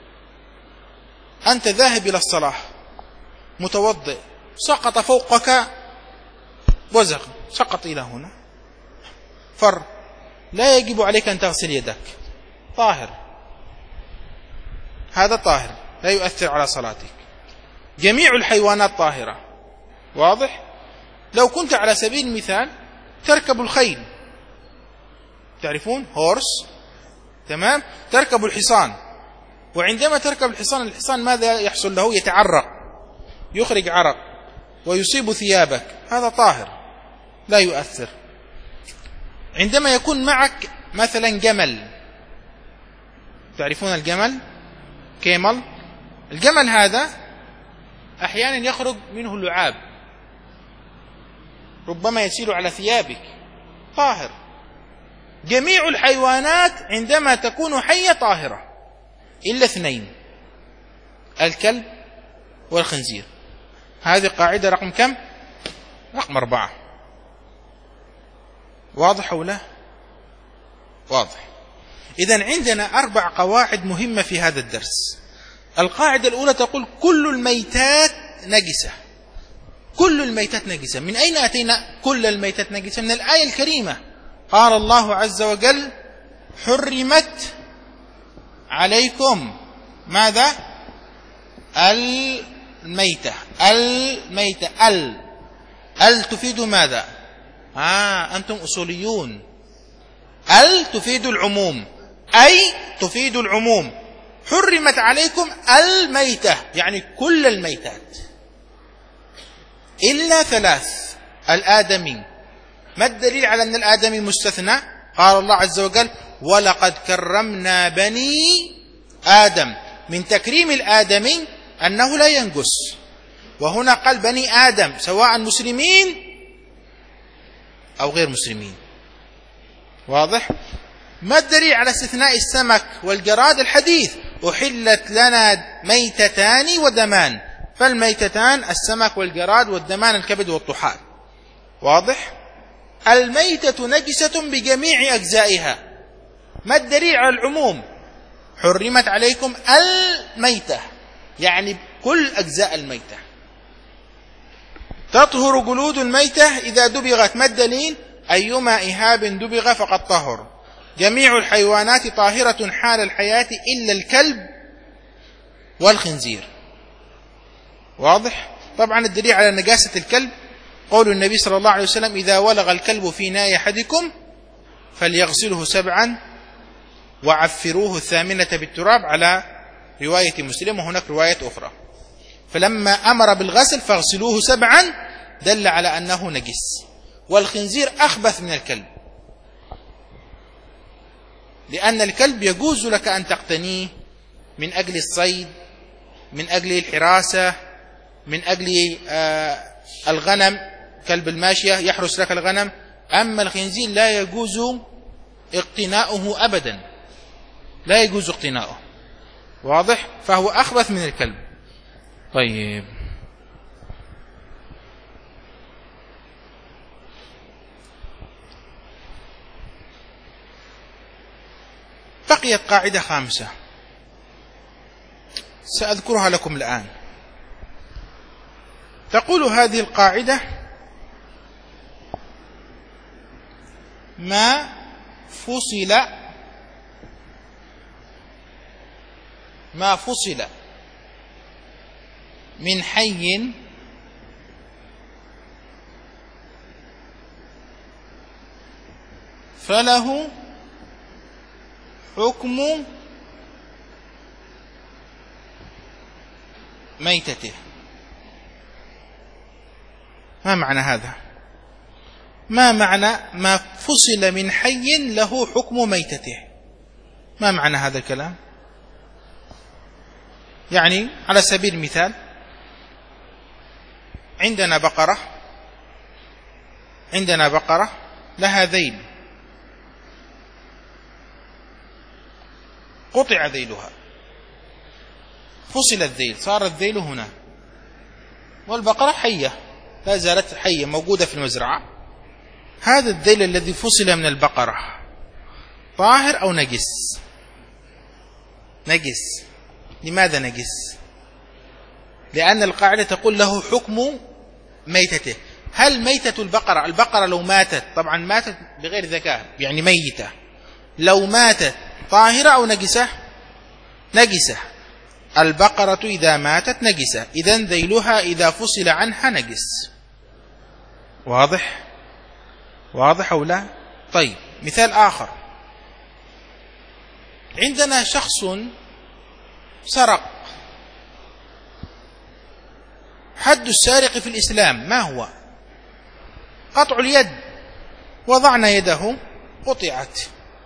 أنت ذاهب إلى الصلاة متوضئ، سقط فوقك وزغ، سقط إلى هنا، فر، لا يجب عليك أن تغسل يدك، طاهر، هذا طاهر لا يؤثر على صلاتك. جميع الحيوانات طاهرة. واضح؟ لو كنت على سبيل المثال تركب الخيل، تعرفون هورس، تمام، تركب الحصان، وعندما تركب الحصان، الحصان ماذا يحصل له؟ يتعرق، يخرج عرق ويصيب ثيابك، هذا طاهر لا يؤثر. عندما يكون معك مثلا جمل، تعرفون الجمل، كيمل، الجمل هذا أحيانا يخرج منه اللعاب، ربما يسيل على ثيابك، طاهر. جميع الحيوانات عندما تكون حية طاهرة إلا اثنين، الكلب والخنزير. هذه قاعدة رقم كم؟ رقم أربعة. واضح أو لا؟ واضح. إذن عندنا أربع قواعد مهمة في هذا الدرس. القاعدة الأولى تقول كل الميتات نجسة. كل الميتات نجسة. من أين أتينا كل الميتات نجسة؟ من الآية الكريمة، قال الله عز وجل حرمت عليكم ماذا؟ الميتة. الميتة ال ال تفيد ماذا؟ آه أنتم أصوليون. ال تفيد العموم، أي تفيد العموم. حرمت عليكم الميتة يعني كل الميتات إلا ثلاث، الآدمي. ما الدليل على أن الآدمي مستثنى؟ قال الله عز وجل ولقد كرمنا بني آدم. من تكريم الآدمي أنه لا ينجس، وهنا قال بني آدم سواء مسلمين أو غير مسلمين. واضح؟ ما الدليل على استثناء السمك والجراد؟ الحديث أحلت لنا ميتتان ودمان، فالميتتان السمك والجراد، والدمان الكبد والطحال. واضح؟ الميتة نجسة بجميع أجزائها. ما الدليل على العموم؟ حرمت عليكم الميتة يعني كل أجزاء الميتة. تطهر جلود الميتة إذا دبغت. ما الدليل؟ أيما إهاب دبغ فقد طهر. جميع الحيوانات طاهرة حال الحياة إلا الكلب والخنزير. واضح؟ طبعا الدليل على نجاسة الكلب قول النبي صلى الله عليه وسلم إذا ولغ الكلب في ناء أحدكم فليغسله سبعا وعفروه الثامنة بالتراب، على رواية مسلم، وهناك رواية أخرى. فلما أمر بالغسل فاغسلوه سبعا دل على أنه نجس. والخنزير أخبث من الكلب، لأن الكلب يجوز لك أن تقتنيه من أجل الصيد، من أجل الحراسة، من أجل آه الغنم، كلب الماشية يحرس لك الغنم. أما الخنزير لا يجوز اقتناؤه أبدا، لا يجوز اقتناؤه. واضح؟ فهو أخبث من الكلب. طيب، بقيت قاعدة خامسة. سأذكرها لكم الآن. تقول هذه القاعدة: ما فصل ما فصل من حي فله حكم ميتته. ما معنى هذا؟ ما معنى ما فصل من حي له حكم ميتته؟ ما معنى هذا الكلام؟ يعني على سبيل المثال، عندنا بقرة عندنا بقرة لها ذيل، قطع ذيلها، فصل الذيل، صار الذيل هنا، والبقرة حية لا زالت حية موجودة في المزرعة. هذا الذيل الذي فصل من البقرة طاهر أو نجس؟ نجس. لماذا نجس؟ لأن القاعدة تقول له حكم ميتته. هل ميتة البقرة، البقرة لو ماتت، طبعا ماتت بغير ذكاء يعني ميتة، لو ماتت طاهرة أو نجسة؟ نجسة. البقرة إذا ماتت نجسة، إذن ذيلها إذا فصل عنها نجس. واضح؟ واضح أو لا؟ طيب، مثال آخر، عندنا شخص سرق. حد السارق في الإسلام ما هو؟ قطع اليد. وضعنا يده قطعت،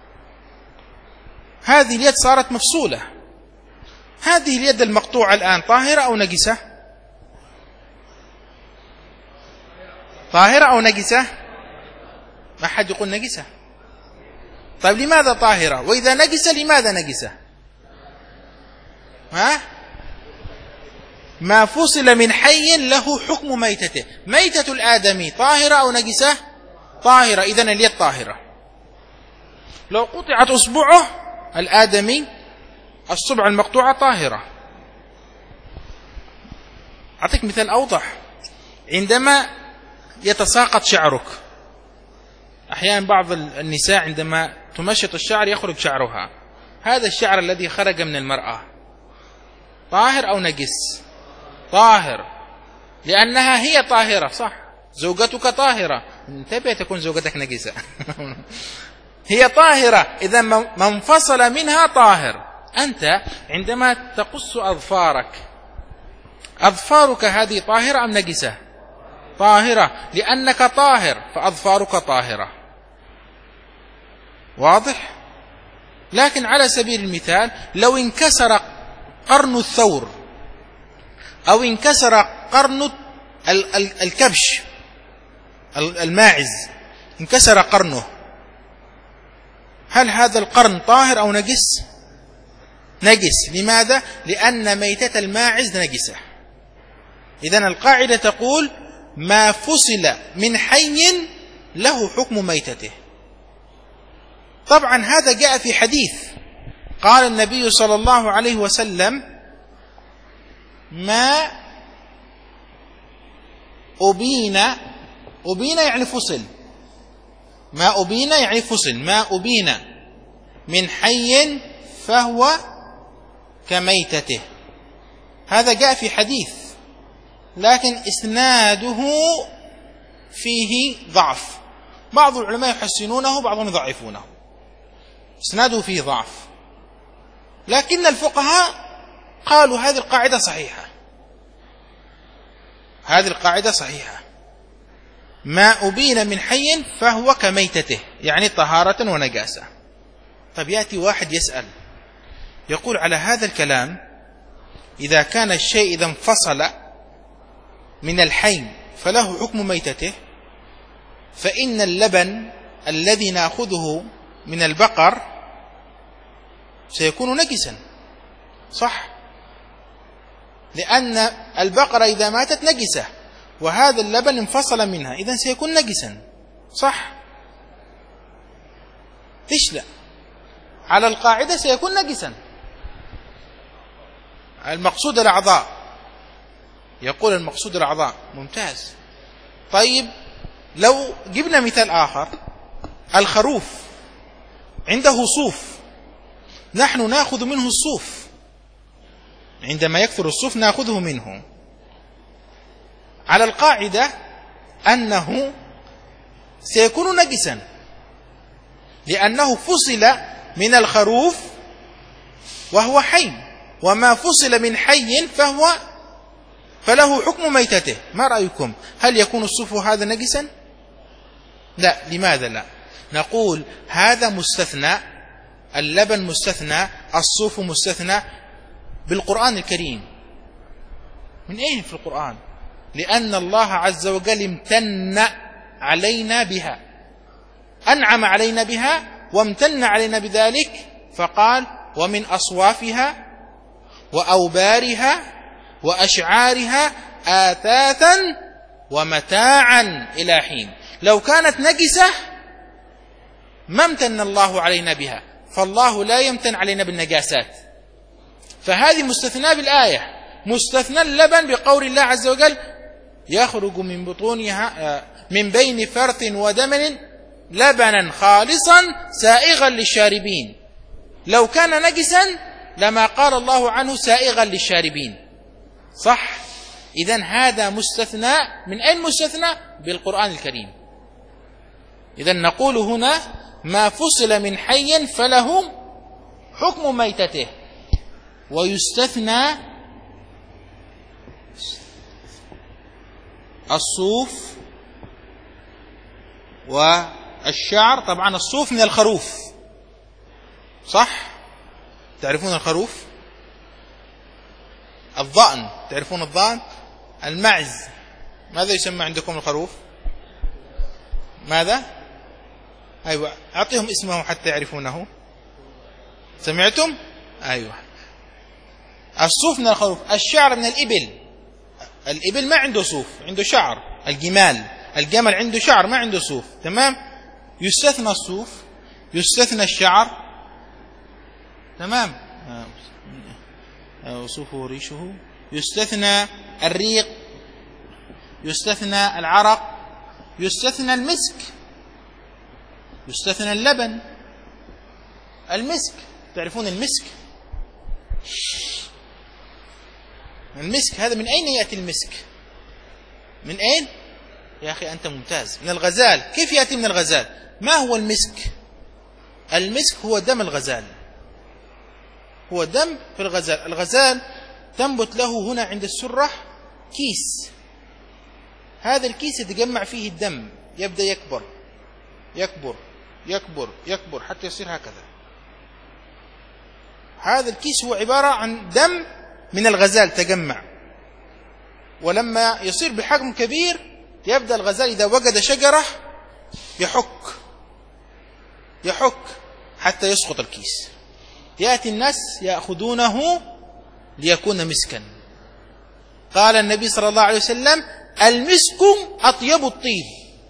هذه اليد صارت مفصولة. هذه اليد المقطوعة الآن طاهرة أو نجسة؟ طاهرة أو نجسة؟ ما حد يقول نجسة. طيب لماذا طاهرة؟ وإذا نجسة لماذا نجسة؟ ها؟ ما فصل من حي له حكم ميتته. ميتة الآدمي طاهرة أو نجسة؟ طاهرة، إذن اليد طاهرة. لو قطعت أصبعه الآدمي، الصبع المقطوعة طاهرة. أعطيك مثال أوضح. عندما يتساقط شعرك، أحيانا بعض النساء عندما تمشط الشعر يخرج شعرها، هذا الشعر الذي خرج من المرأة طاهر أو نجس؟ طاهر، لأنها هي طاهرة. صح، زوجتك طاهرة، انتبه تكون زوجتك نجسة. هي طاهرة، إذا ما انفصل منها طاهر. أنت عندما تقص أظفارك، أظفارك هذه طاهرة أم نجسة؟ طاهرة، لأنك طاهر فأظفارك طاهرة. واضح؟ لكن على سبيل المثال، لو انكسر قرن الثور أو انكسر قرن الكبش الماعز، انكسر قرنه، هل هذا القرن طاهر أو نجس؟ نجس. لماذا؟ لأن ميتة الماعز نجسة. إذن القاعدة تقول: ما فصل من حي له حكم ميتته. طبعا هذا جاء في حديث، قال النبي صلى الله عليه وسلم: ما أبين، أبين يعني فصل، ما أبين يعني فصل، ما أبين من حي فهو كميتته. هذا جاء في حديث، لكن إسناده فيه ضعف. بعض العلماء يحسنونه، بعضهم يضعفونه. إسناده فيه ضعف، لكن الفقهاء قالوا هذه القاعدة صحيحة، هذه القاعدة صحيحة. ما أبين من حي فهو كميتته، يعني طهارة ونجاسة. طب يأتي واحد يسأل، يقول: على هذا الكلام، إذا كان الشيء إذا انفصل من الحي فله حكم ميتته، فإن اللبن الذي نأخذه من البقر سيكون نجسا. صح؟ لأن البقرة إذا ماتت نجسة، وهذا اللبن انفصل منها، إذن سيكون نجسا. صح؟ ليش لا؟ على القاعدة سيكون نجسا. المقصود الأعضاء، يقول المقصود الأعضاء. ممتاز. طيب لو جبنا مثال آخر، الخروف عنده صوف، نحن نأخذ منه الصوف، عندما يكثر الصوف نأخذه منه، على القاعدة أنه سيكون نجسا، لأنه فصل من الخروف وهو حي، وما فصل من حي فهو فله حكم ميتته. ما رأيكم؟ هل يكون الصوف هذا نجسا؟ لا. لماذا لا؟ نقول هذا مستثنى، اللبن مستثنى، الصوف مستثنى بالقرآن الكريم. من أين في القرآن؟ لأن الله عز وجل امتن علينا بها، أنعم علينا بها وامتن علينا بذلك، فقال ومن أصوافها وأوبارها وأشعارها آثاثا ومتاعا إلى حين. لو كانت نجسة ما امتن الله علينا بها، فالله لا يمتن علينا بالنجاسات، فهذه مستثنى بالآية. مستثنى اللبن بقول الله عز وجل يخرج من بطونها من بين فرث ودم لبنا خالصا سائغا للشاربين. لو كان نجسا لما قال الله عنه سائغا للشاربين، صح؟ إذن هذا مستثنى. من أين مستثنى؟ بالقرآن الكريم. إذن نقول هنا ما فصل من حي فله حكم ميتته. ويستثنى الصوف والشعر. طبعا الصوف من الخروف، صح؟ تعرفون الخروف؟ الضأن، تعرفون الضأن؟ المعز. ماذا يسمى عندكم الخروف؟ ماذا؟ أيوة، أعطيهم اسمه حتى يعرفونه. سمعتم؟ أيوة. الصوف من الخروف. الشعر من الإبل. الإبل ما عنده صوف، عنده شعر. الجمال الجمل عنده شعر ما عنده صوف. تمام؟ يستثنى الصوف، يستثنى الشعر. تمام؟ صوفه ريشه. يستثنى الريق، يستثنى العرق، يستثنى المسك، يستثنى اللبن. المسك، تعرفون المسك؟ المسك هذا من أين يأتي المسك؟ من أين؟ يا أخي أنت ممتاز. من الغزال. كيف يأتي من الغزال؟ ما هو المسك؟ المسك هو دم الغزال، هو دم في الغزال. الغزال تنبت له هنا عند السرة كيس، هذا الكيس يتجمع فيه الدم، يبدأ يكبر يكبر يكبر يكبر حتى يصير هكذا. هذا الكيس هو عبارة عن دم من الغزال تجمع، ولما يصير بحجم كبير يبدأ الغزال إذا وجد شجرة يحك يحك حتى يسقط الكيس. يأتي الناس يأخذونه ليكون مسكا. قال النبي صلى الله عليه وسلم المسك أطيب الطيب.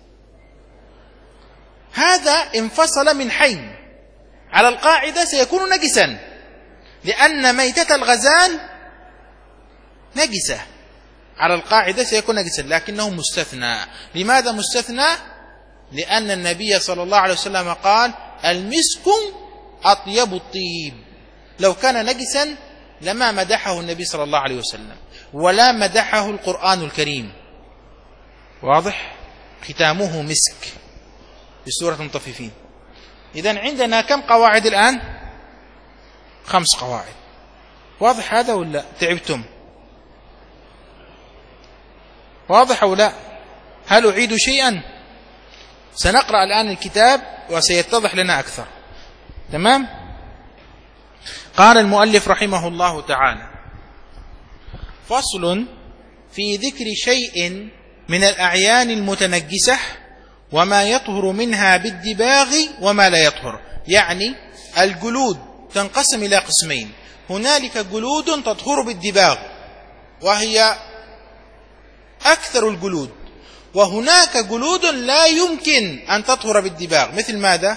هذا انفصل من حي، على القاعدة سيكون نجسا، لأن ميتة الغزال نجسة، على القاعدة سيكون نجسا، لكنه مستثنى. لماذا مستثنى؟ لأن النبي صلى الله عليه وسلم قال المسك أطيب الطيب. لو كان نجسا لما مدحه النبي صلى الله عليه وسلم، ولا مدحه القرآن الكريم. واضح؟ ختامه مسك في سورة المطففين. إذن عندنا كم قواعد الآن؟ خمس قواعد. واضح هذا ولا تعبتم؟ واضح أو لا؟ هل أعيد شيئا؟ سنقرأ الآن الكتاب وسيتضح لنا أكثر. تمام؟ قال المؤلف رحمه الله تعالى: فصل في ذكر شيء من الأعيان المتنجسة وما يطهر منها بالدباغ وما لا يطهر. يعني الجلود تنقسم إلى قسمين: هنالك جلود تطهر بالدباغ وهي أكثر الجلود، وهناك جلود لا يمكن أن تطهر بالدباغ. مثل ماذا؟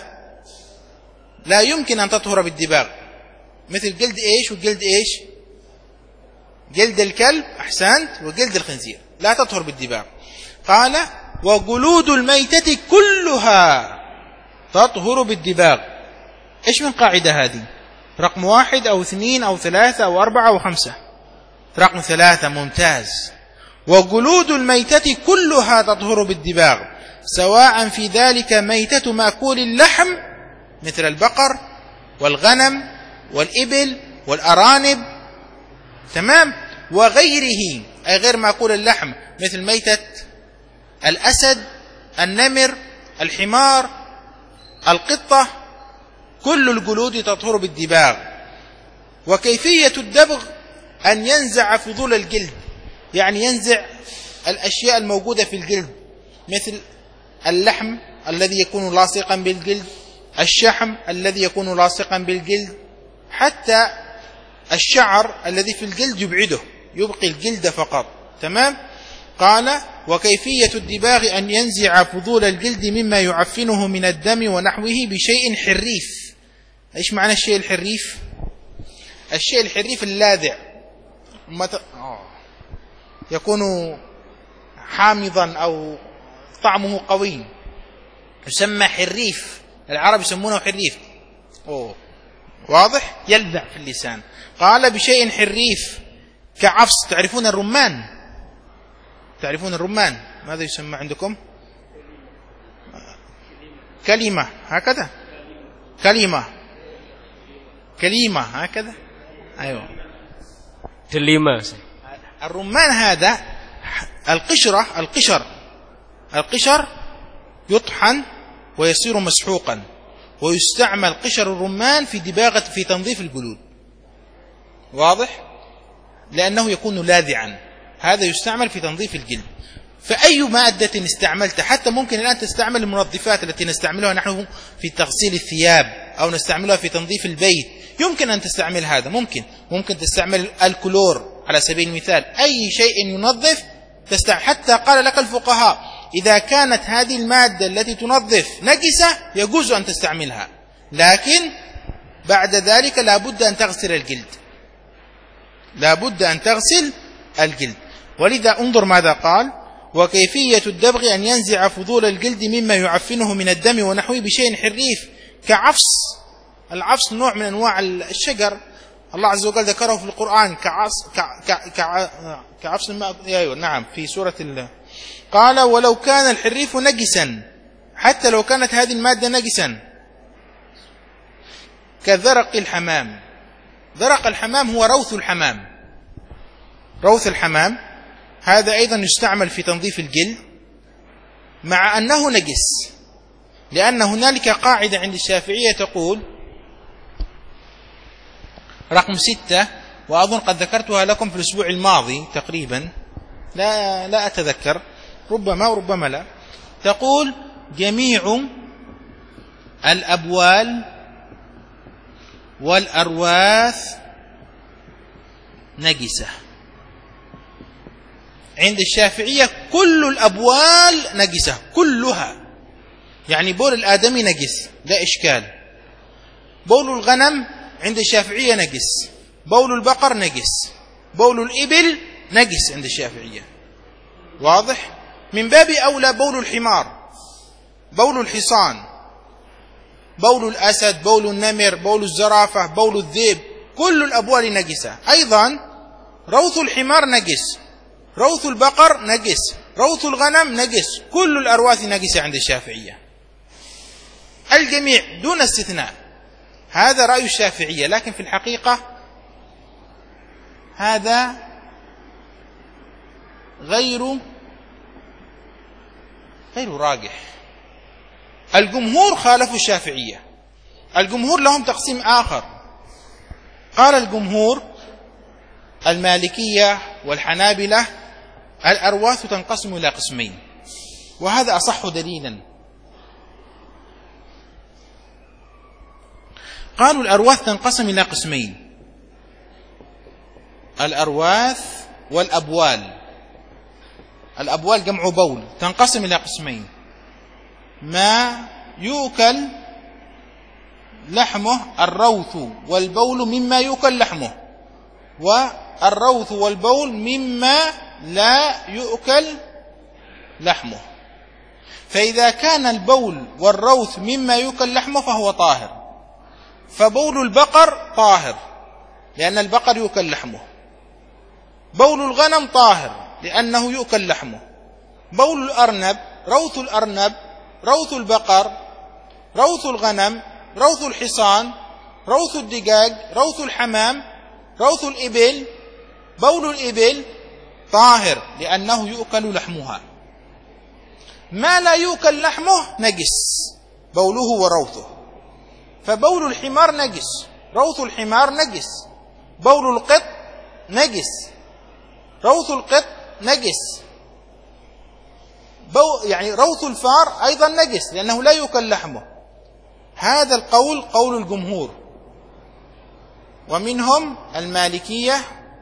لا يمكن أن تطهر بالدباغ، مثل جلد إيش وجلد إيش؟ جلد الكلب أحسنت وجلد الخنزير لا تطهر بالدباغ. قال وجلود الميتة كلها تطهر بالدباغ. إيش من قاعدة هذه؟ رقم واحد أو اثنين أو ثلاثة أو أربعة أو خمسة؟ رقم ثلاثة. ممتاز. وجلود الميتة كلها تطهر بالدباغ سواء في ذلك ميتة مأكول اللحم مثل البقر والغنم والإبل والأرانب، تمام، وغيره أي غير مأكول اللحم مثل ميتة الأسد، النمر، الحمار، القطة، كل الجلود تطهر بالدباغ. وكيفية الدبغ أن ينزع فضول الجلد، يعني ينزع الأشياء الموجودة في الجلد مثل اللحم الذي يكون لاصقا بالجلد، الشحم الذي يكون لاصقا بالجلد، حتى الشعر الذي في الجلد يبعده، يبقي الجلد فقط، تمام. قال وكيفية الدباغ أن ينزع فضول الجلد مما يعفنه من الدم ونحوه بشيء حريف. إيش معنى الشيء الحريف؟ الشيء الحريف اللاذع يكون حامضا أو طعمه قوي يسمى حريف، العرب يسمونه حريف. أوه. واضح؟ يلذع في اللسان. قال بشيء حريف كعفص. تعرفون الرمان؟ تعرفون الرمان ماذا يسمى عندكم؟ كلمة هكذا، كلمة كلمة هكذا، أيوة كلمة. الرمان هذا القشرة، القشر القشر يطحن ويصير مسحوقا، ويستعمل قشر الرمان في دباغة في تنظيف الجلود. واضح؟ لأنه يكون لاذعا، هذا يستعمل في تنظيف الجلد. فأي مادة استعملت، حتى ممكن الآن تستعمل المنظفات التي نستعملها نحن في تغسيل الثياب أو نستعملها في تنظيف البيت، يمكن أن تستعمل هذا، ممكن ممكن تستعمل الكلور على سبيل المثال، أي شيء ينظف تستعمل. حتى قال لك الفقهاء إذا كانت هذه المادة التي تنظف نجسة يجوز أن تستعملها، لكن بعد ذلك لا بد أن تغسل الجلد، لا بد أن تغسل الجلد. ولذا انظر ماذا قال وكيفية الدبغ أن ينزع فضول الجلد مما يعفنه من الدم ونحوه بشيء حريف كعفص. العفص نوع من أنواع الشجر الله عز وجل ذكره في القرآن كعفص كعفص الماء. أيوة نعم في سورة الله. قال ولو كان الحريف نجسا، حتى لو كانت هذه المادة نجسا، كذرق الحمام. ذرق الحمام هو روث الحمام، روث الحمام هذا أيضا يستعمل في تنظيف الجلد مع أنه نجس، لأن هنالك قاعدة عند الشافعية تقول رقم ستة، وأظن قد ذكرتها لكم في الأسبوع الماضي تقريبا، لا لا أتذكر، ربما وربما لا. تقول جميع الأبوال والأرواث نجسة. عند الشافعية كل الأبوال نجسة كلها، يعني بول الآدمي نجس لا إشكال، بول الغنم عند الشافعية نجس، بول البقر نجس، بول الإبل نجس عند الشافعية. واضح؟ من باب أولى بول الحمار، بول الحصان، بول الأسد، بول النمر، بول الزرافة، بول الذئب، كل الأبوال نجسة. أيضا روث الحمار نجس، روث البقر نجس، روث الغنم نجس، كل الأرواث نجسة عند الشافعية، الجميع دون استثناء. هذا رأي الشافعية، لكن في الحقيقة هذا غير غير راجح. الجمهور خالفوا الشافعية، الجمهور لهم تقسيم آخر. قال الجمهور المالكية والحنابلة الأرواث تنقسم إلى قسمين، وهذا أصح دليلا. قالوا الأرواث تنقسم إلى قسمين، الأرواث والأبوال. الأبوال جمع بول، تنقسم إلى قسمين: ما يؤكل لحمه الروث والبول مما يؤكل لحمه، الروث والبول مما لا يؤكل لحمه، فإذا كان البول والروث مما يؤكل لحمه فهو طاهر، فبول البقر طاهر لأن البقر يؤكل لحمه، بول الغنم طاهر لأنه يؤكل لحمه، بول الأرنب، روث الأرنب، روث البقر، روث الغنم، روث الحصان، روث الدجاج، روث الحمام، روث الإبل، بول الإبل طاهر لأنه يؤكل لحمها. ما لا يؤكل لحمه نجس بوله وروثه، فبول الحمار نجس، روث الحمار نجس، بول القط نجس، روث القط نجس، بو يعني روث الفار أيضا نجس لأنه لا يؤكل لحمه. هذا القول قول الجمهور، ومنهم المالكية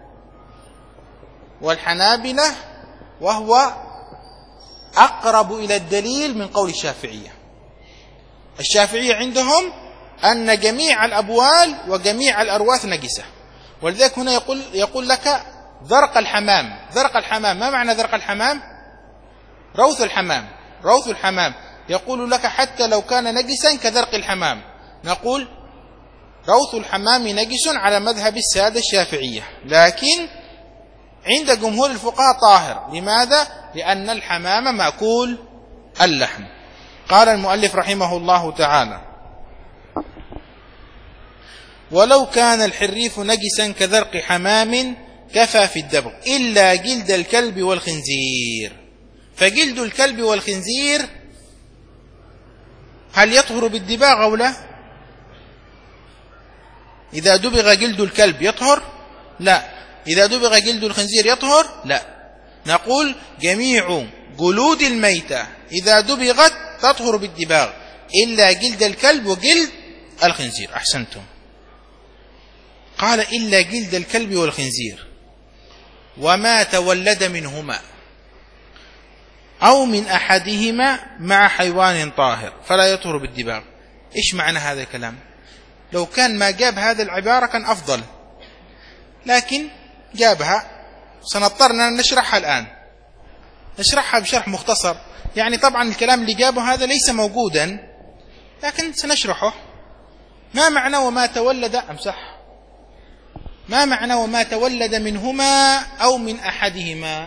والحنابلة، وهو أقرب إلى الدليل من قول الشافعية. الشافعية عندهم أن جميع الأبوال وجميع الأرواث نجسة، ولذلك هنا يقول, يقول لك ذرق الحمام. ذرق الحمام، ما معنى ذرق الحمام؟ روث الحمام، روث الحمام. يقول لك حتى لو كان نجسا كذرق الحمام، نقول روث الحمام نجس على مذهب السادة الشافعية، لكن عند جمهور الفقهاء طاهر. لماذا؟ لأن الحمام مأكول اللحم. قال المؤلف رحمه الله تعالى: ولو كان الحريف نجسا كذرق حمام كفى في الدبغ إلا جلد الكلب والخنزير. فجلد الكلب والخنزير هل يطهر بالدباغ أو لا؟ إذا دبغ جلد الكلب يطهر؟ لا. إذا دبغ جلد الخنزير يطهر؟ لا. نقول جميع جلود الميتة إذا دبغت تطهر بالدباغ إلا جلد الكلب وجلد الخنزير. أحسنتم. قال إلا جلد الكلب والخنزير وما تولد منهما أو من أحدهما مع حيوان طاهر فلا يطهر بالدباغ. إيش معنى هذا الكلام؟ لو كان ما جاب هذه العبارة كان أفضل، لكن جابها، سنضطرنا نشرحها الآن، نشرحها بشرح مختصر. يعني طبعا الكلام اللي جابه هذا ليس موجودا، لكن سنشرحه. ما معنى وما تولد؟ أمسح. ما معنى وما تولد منهما أو من أحدهما؟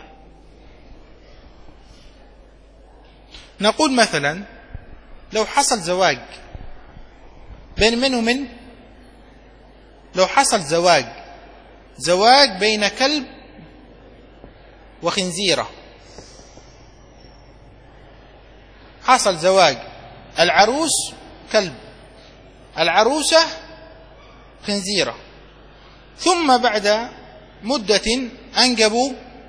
نقول مثلا لو حصل زواج بين من ومن، لو حصل زواج زواج بين كلب وخنزيرة، حصل زواج، العروس كلب، العروسة خنزيرة، ثم بعد مدة أنجبوا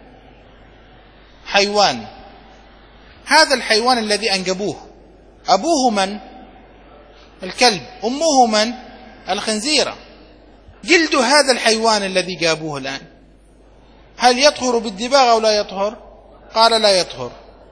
حيوان. هذا الحيوان الذي أنجبوه أبوه من؟ الكلب، أمه من؟ الخنزيرة. جلد هذا الحيوان الذي جابوه الآن هل يطهر بالدباغ أو لا يطهر؟ قال لا يطهر.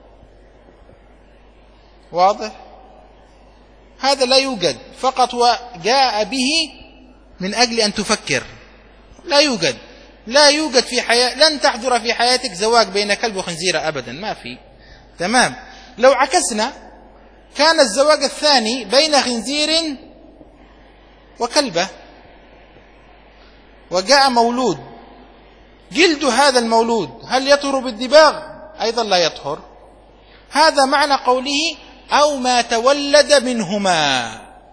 واضح؟ هذا لا يوجد، فقط وجاء به من أجل أن تفكر. لا يوجد، لا يوجد في حياة، لن تحضر في حياتك زواج بين كلب وخنزيرة أبدا، ما في. تمام. لو عكسنا كان الزواج الثاني بين خنزير وكلبة وجاء مولود، جلد هذا المولود هل يطهر بالدباغ؟ أيضا لا يطهر. هذا معنى قوله أو ما تولد منهما،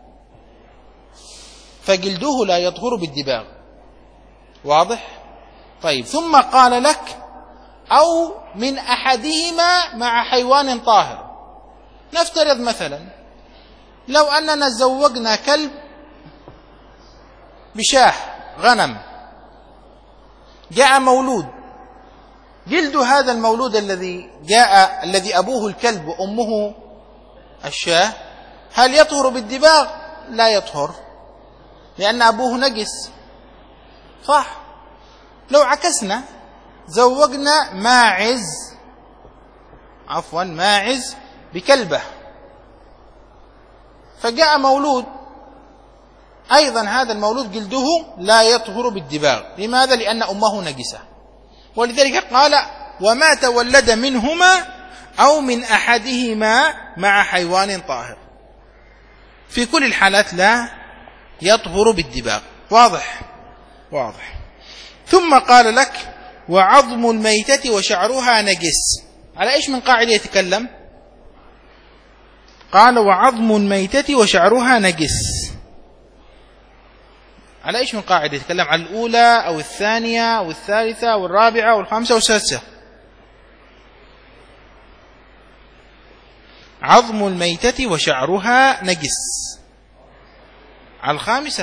فجلده لا يطهر بالدباغ. واضح؟ طيب، ثم قال لك أو من أحدهما مع حيوان طاهر. نفترض مثلا لو أننا زوجنا كلب بشاه غنم، جاء مولود، جلد هذا المولود الذي جاء الذي أبوه الكلب وأمه الشاه هل يطهر بالدباغ؟ لا يطهر، لأن أبوه نجس، صح؟ لو عكسنا زوجنا ماعز، عفوا ماعز بكلبة، فجاء مولود، أيضا هذا المولود جلده لا يطهر بالدباغ. لماذا؟ لأن أمه نجسة. ولذلك قال وما تولد منهما أو من أحدهما مع حيوان طاهر، في كل الحالات لا يطهر بالدباغ. واضح؟ واضح. ثم قال لك وعظم الميتة وشعرها نجس. على إيش من قاعدة يتكلم؟ قال وعظم الميتة وشعرها نجس. على إيش من قاعدة يتكلم؟ على الأولى أو الثانية أو الثالثة أو الرابعة أو الخامسة أو السادسة؟ عظم الميتة وشعرها نجس. على الخامسة.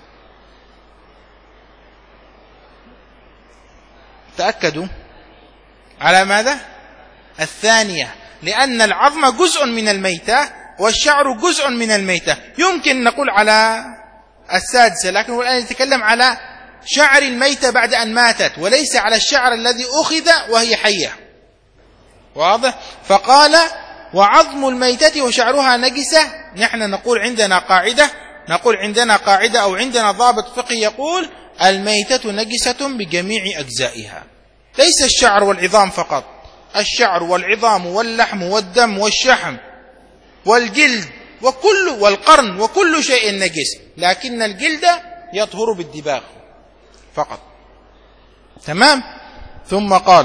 تأكدوا. على ماذا؟ الثانية، لأن العظم جزء من الميتة والشعر جزء من الميتة. يمكن نقول على السادسة، لكن الآن نتكلم على شعر الميتة بعد أن ماتت، وليس على الشعر الذي أخذ وهي حية. واضح؟ فقال وعظم الميتة وشعرها نجسة. نحن نقول عندنا قاعدة نقول عندنا قاعدة أو عندنا ضابط فقهي يقول الميتة نجسة بجميع أجزائها، ليس الشعر والعظام فقط. الشعر والعظام واللحم والدم والشحم والجلد وكل والقرن وكل شيء نجس، لكن الجلد يطهر بالدباغ فقط. تمام. ثم قال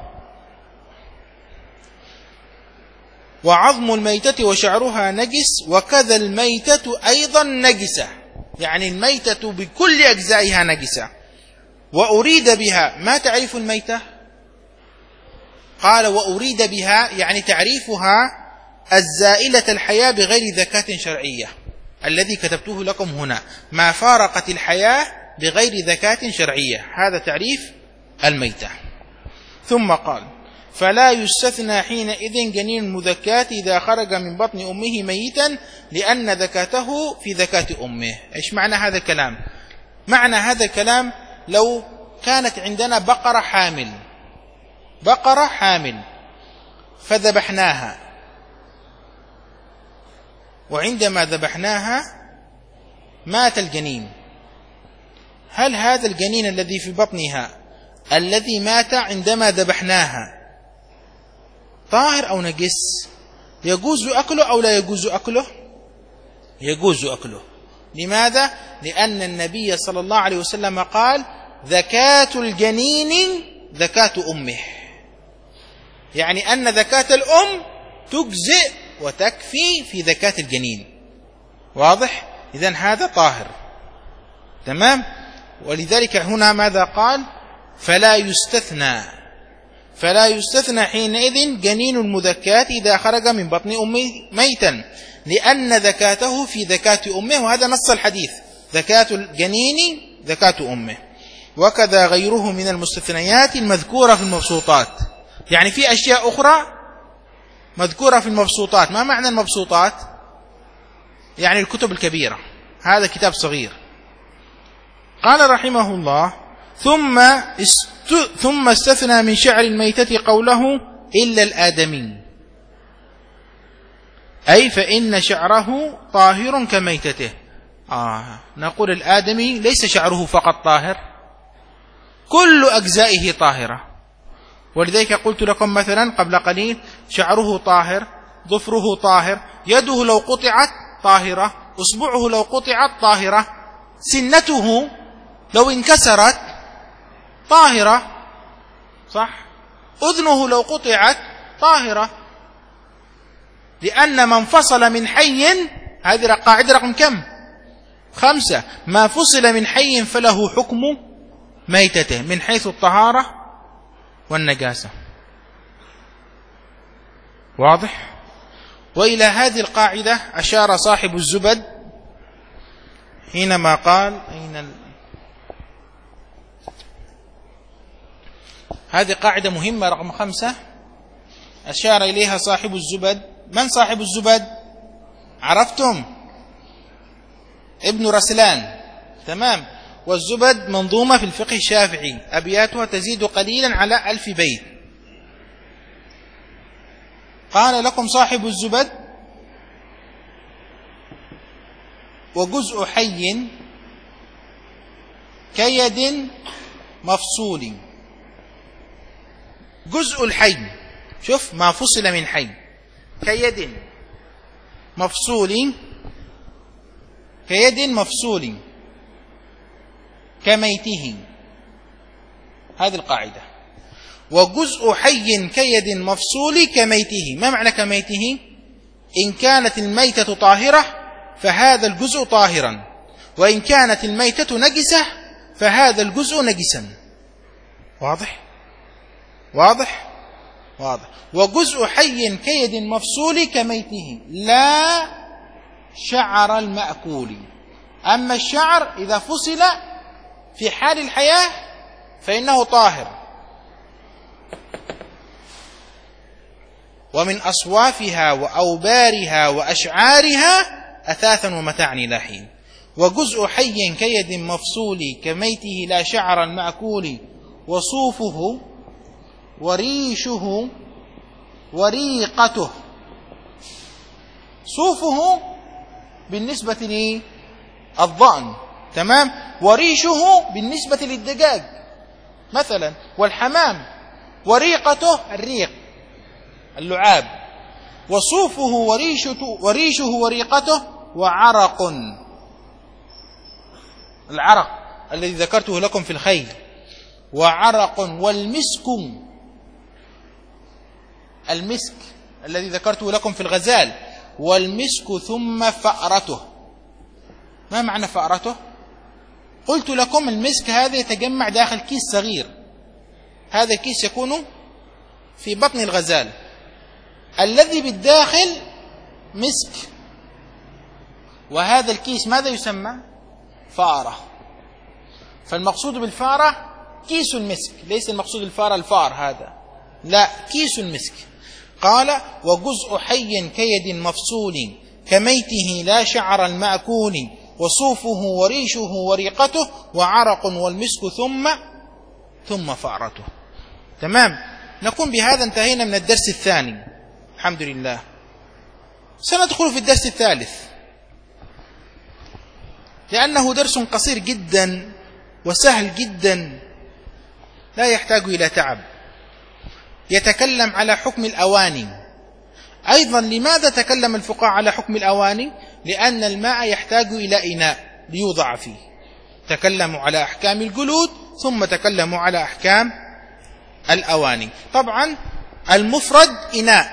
وعظم الميتة وشعرها نجس وكذا الميتة أيضا نجسة، يعني الميتة بكل أجزائها نجسة. وأريد بها، ما تعريف الميتة؟ قال وأريد بها يعني تعريفها الزائلة الحياة بغير ذكاة شرعية، الذي كتبته لكم هنا، ما فارقت الحياة بغير ذكاة شرعية، هذا تعريف الميتة. ثم قال فلا يستثنى حينئذ جنين المذكاة إذا خرج من بطن أمه ميتا لأن ذكاته في ذكاة أمه. إيش معنى هذا الكلام؟ معنى هذا الكلام لو كانت عندنا بقرة حامل بقرة حامل فذبحناها، وعندما ذبحناها مات الجنين، هل هذا الجنين الذي في بطنها الذي مات عندما ذبحناها طاهر أو نجس؟ يجوز أكله أو لا يجوز أكله؟ يجوز أكله. لماذا؟ لأن النبي صلى الله عليه وسلم قال ذكاة الجنين ذكاة أمه، يعني أن ذكاة الأم تجزئ وتكفي في ذكاة الجنين. واضح؟ إذن هذا طاهر. تمام. ولذلك هنا ماذا قال؟ فلا يستثنى فلا يستثنى حينئذ جنين المذكاة إذا خرج من بطن أمه ميتا لأن ذكاته في ذكاة أمه، وهذا نص الحديث، ذكاة الجنين ذكاة أمه. وكذا غيره من المستثنيات المذكورة في المبسوطات، يعني في أشياء أخرى مذكورة في المبسوطات. ما معنى المبسوطات؟ يعني الكتب الكبيرة، هذا كتاب صغير. قال رحمه الله ثم است... ثم استثنى من شعر الميتة قوله إلا الآدمي، أي فإن شعره طاهر كميتته. آه. نقول الآدمي ليس شعره فقط طاهر، كل أجزائه طاهرة. ولذلك قلت لكم مثلا قبل قليل شعره طاهر، ظفره طاهر، يده لو قطعت طاهرة، أصبعه لو قطعت طاهرة، سنته لو انكسرت طاهرة، صح؟ أذنه لو قطعت طاهرة، لأن من فصل من حي، هذه قاعدة رقم كم؟ خمسة، ما فصل من حي فله حكم ميتته من حيث الطهارة والنجاسة. واضح؟ وإلى هذه القاعدة أشار صاحب الزبد حينما قال أين ال... هذه قاعدة مهمة رقم خمسة أشار إليها صاحب الزبد. من صاحب الزبد؟ عرفتم؟ ابن رسلان. تمام. والزبد منظومة في الفقه الشافعي، أبياتها تزيد قليلا على ألف بيت. قال لكم صاحب الزبد وجزء حي كيد مفصول. جزء الحي، شوف ما فصل من حي، كيد مفصول، كيد مفصول كميته، هذه القاعدة. وجزء حي كيد مفصول كميته. ما معنى كميته؟ إن كانت الميتة طاهرة فهذا الجزء طاهرا، وإن كانت الميتة نجسة فهذا الجزء نجسا. واضح؟ واضح؟ واضح. وجزء حي كيد مفصول كميته لا شعر المأكول. أما الشعر إذا فصل في حال الحياة فإنه طاهر. ومن أصوافها وأوبارها وأشعارها أثاثا ومتاعا إلى حين. وجزء حي كيد مفصول كميته لا شعر المأكول وصوفه وريشه وريقته. صوفه بالنسبة للضأن، تمام، وريشه بالنسبة للدجاج مثلا والحمام، وريقته الريق اللعاب. وصوفه وريشه, وريشه وريقته وعرق، العرق الذي ذكرته لكم في الخيل، وعرق. والمسك، المسك الذي ذكرته لكم في الغزال، والمسك ثم فأرته. ما معنى فأرته؟ قلت لكم المسك هذا يتجمع داخل كيس صغير، هذا الكيس يكون في بطن الغزال، الذي بالداخل مسك، وهذا الكيس ماذا يسمى؟ فارة. فالمقصود بالفارة كيس المسك، ليس المقصود الفارة الفار هذا، لا، كيس المسك. قال وجزء حي كيد مفصول كميته لا شعر المأكول وصوفه وريشه وريقته وعرق والمسك ثم ثم فأرته. تمام. نكون بهذا انتهينا من الدرس الثاني الحمد لله. سندخل في الدرس الثالث لأنه درس قصير جدا وسهل جدا لا يحتاج إلى تعب. يتكلم على حكم الأواني. أيضا لماذا تكلم الفقهاء على حكم الأواني؟ لأن الماء يحتاج إلى إناء ليوضع فيه. تكلموا على أحكام الجلود ثم تكلموا على أحكام الأواني. طبعا المفرد إناء،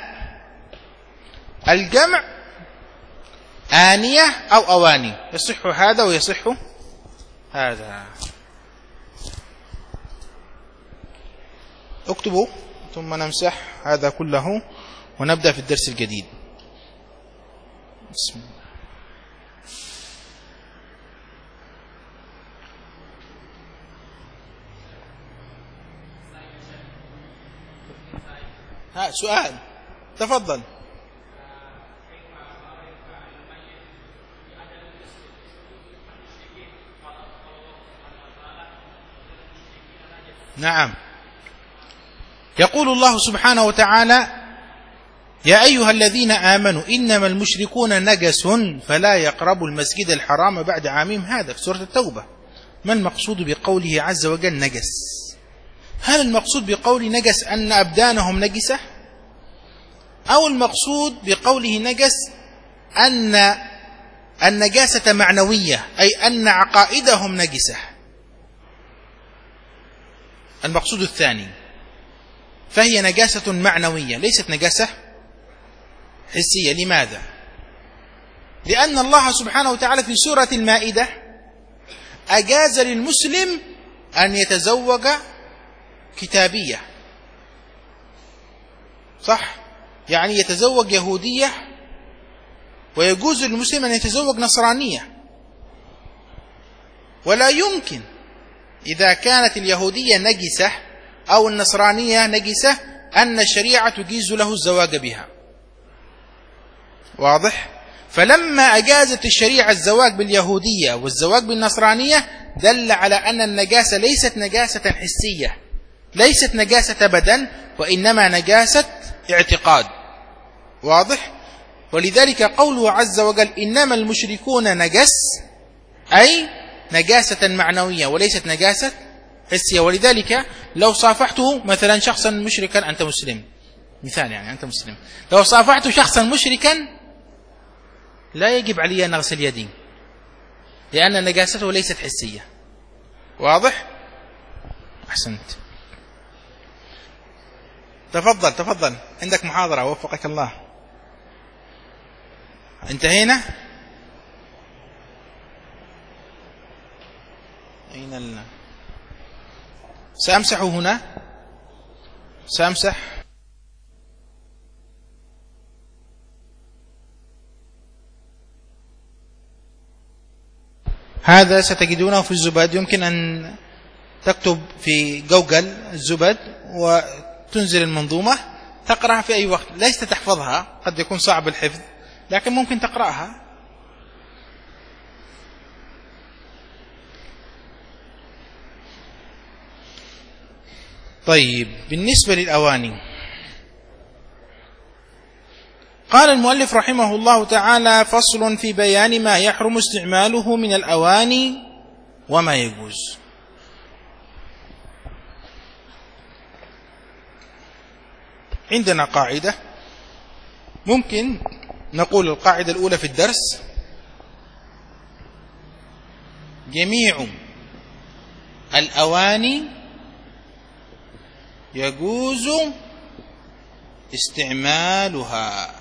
الجمع آنية أو أواني، يصح هذا ويصح هذا. اكتبوا ثم نمسح هذا كله ونبدأ في الدرس الجديد. بسم الله. ها سؤال، تفضل. نعم. يقول الله سبحانه وتعالى يا أيها الذين آمنوا إنما المشركون نجس فلا يقربوا المسجد الحرام بعد عامهم هذا، في سورة التوبة. ما المقصود بقوله عز وجل نجس؟ هل المقصود بقول نجس أن أبدانهم نجسة، أو المقصود بقوله نجس أن النجاسة معنوية، أي أن عقائدهم نجسة؟ المقصود الثاني، فهي نجاسة معنوية ليست نجاسة حسية. لماذا؟ لأن الله سبحانه وتعالى في سورة المائدة أجاز للمسلم أن يتزوج كتابية، صح؟ يعني يتزوج يهودية، ويجوز للمسلم أن يتزوج نصرانية. ولا يمكن إذا كانت اليهودية نجسة أو النصرانية نجسة أن الشريعة تجيز له الزواج بها. واضح؟ فلما أجازت الشريعة الزواج باليهودية والزواج بالنصرانية دل على أن النجاسة ليست نجاسة حسية، ليست نجاسة بدن، وإنما نجاسة اعتقاد. واضح؟ ولذلك قوله عز وجل إنما المشركون نجس، أي نجاسة معنوية وليست نجاسة حسية. ولذلك لو صافحته مثلا شخصا مشركا، أنت مسلم مثال يعني، أنت مسلم، لو صافحت شخصا مشركا لا يجب علي أن أغسل يدي لأن نجاسته ليست حسية. واضح؟ أحسنت. تفضل تفضل، عندك محاضرة وفقك الله. انتهينا. أين ال... سأمسح هنا، سأمسح. هذا ستجدونه في الزبد، يمكن أن تكتب في جوجل الزبد وتنزل المنظومة تقرأها في أي وقت، ليست تحفظها، قد يكون صعب الحفظ لكن ممكن تقرأها. طيب، بالنسبة للأواني قال المؤلف رحمه الله تعالى: فصل في بيان ما يحرم استعماله من الأواني وما يجوز. عندنا قاعدة، ممكن نقول القاعدة الأولى في الدرس: جميع الأواني يجوز استعمالها.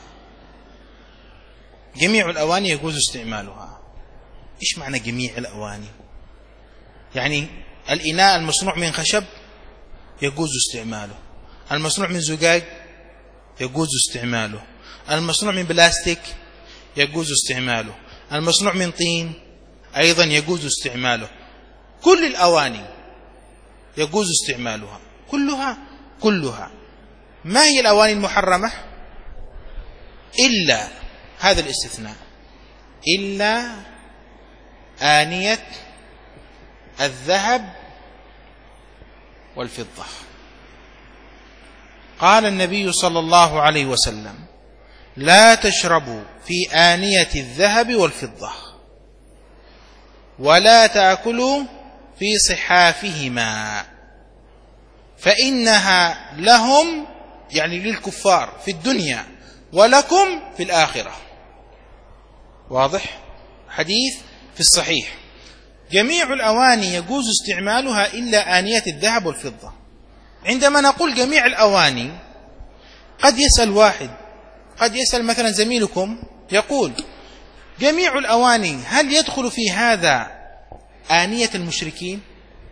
جميع الأواني يجوز استعمالها. إيش معنى جميع الأواني؟ يعني الإناء المصنوع من خشب يجوز استعماله، المصنوع من زجاج يجوز استعماله، المصنوع من بلاستيك يجوز استعماله، المصنوع من طين أيضا يجوز استعماله. كل الأواني يجوز استعمالها، كلها كلها. ما هي الأواني المحرمة؟ إلا هذا الاستثناء، إلا آنية الذهب والفضة. قال النبي صلى الله عليه وسلم: لا تشربوا في آنية الذهب والفضة ولا تأكلوا في صحافهما فإنها لهم، يعني للكفار في الدنيا، ولكم في الآخرة. واضح؟ حديث في الصحيح. جميع الأواني يجوز استعمالها إلا آنية الذهب والفضة. عندما نقول جميع الأواني قد يسأل واحد، قد يسأل مثلا زميلكم يقول: جميع الأواني هل يدخل في هذا آنية المشركين؟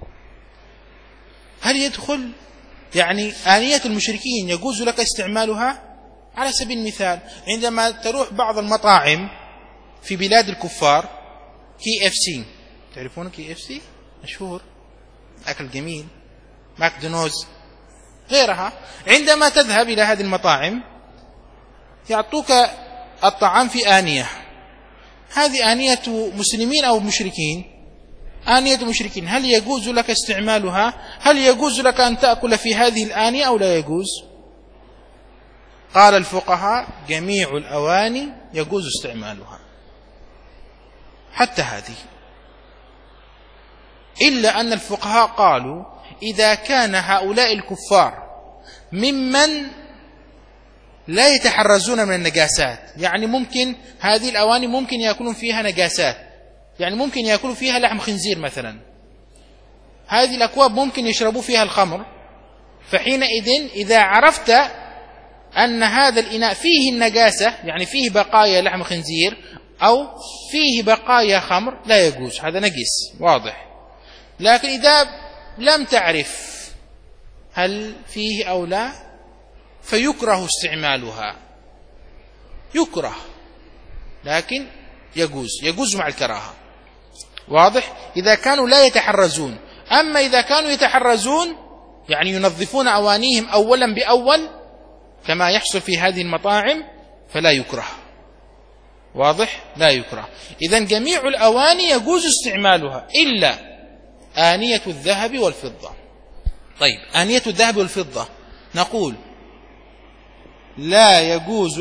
هل يدخل يعني آنية المشركين يجوز لك استعمالها؟ على سبيل المثال عندما تروح بعض المطاعم في بلاد الكفار، كي اف سي، تعرفون كي اف سي؟ مشهور، أكل جميل، ماكدونالدز غيرها. عندما تذهب إلى هذه المطاعم يعطوك الطعام في آنية، هذه آنية مسلمين أو مشركين؟ آنية مشركين. هل يجوز لك استعمالها؟ هل يجوز لك أن تأكل في هذه الآنية أو لا يجوز؟ قال الفقهاء: جميع الأواني يجوز استعمالها حتى هذه، إلا أن الفقهاء قالوا: إذا كان هؤلاء الكفار ممن لا يتحرزون من النجاسات، يعني ممكن هذه الأواني ممكن يأكلون فيها نجاسات، يعني ممكن يأكلوا فيها لحم خنزير مثلا، هذه الأكواب ممكن يشربوا فيها الخمر، فحينئذ إذا عرفت أن هذا الإناء فيه النجاسة، يعني فيه بقايا لحم خنزير أو فيه بقايا خمر، لا يجوز، هذا نجس واضح. لكن إذا لم تعرف هل فيه أو لا فيكره استعمالها، يكره لكن يجوز، يجوز مع الكراهة. واضح؟ إذا كانوا لا يتحرزون. أما إذا كانوا يتحرزون يعني ينظفون أوانيهم أولا بأول كما يحصل في هذه المطاعم فلا يكره. واضح؟ لا يكره. إذن جميع الأواني يجوز استعمالها إلا آنية الذهب والفضة. طيب، آنية الذهب والفضة نقول لا يجوز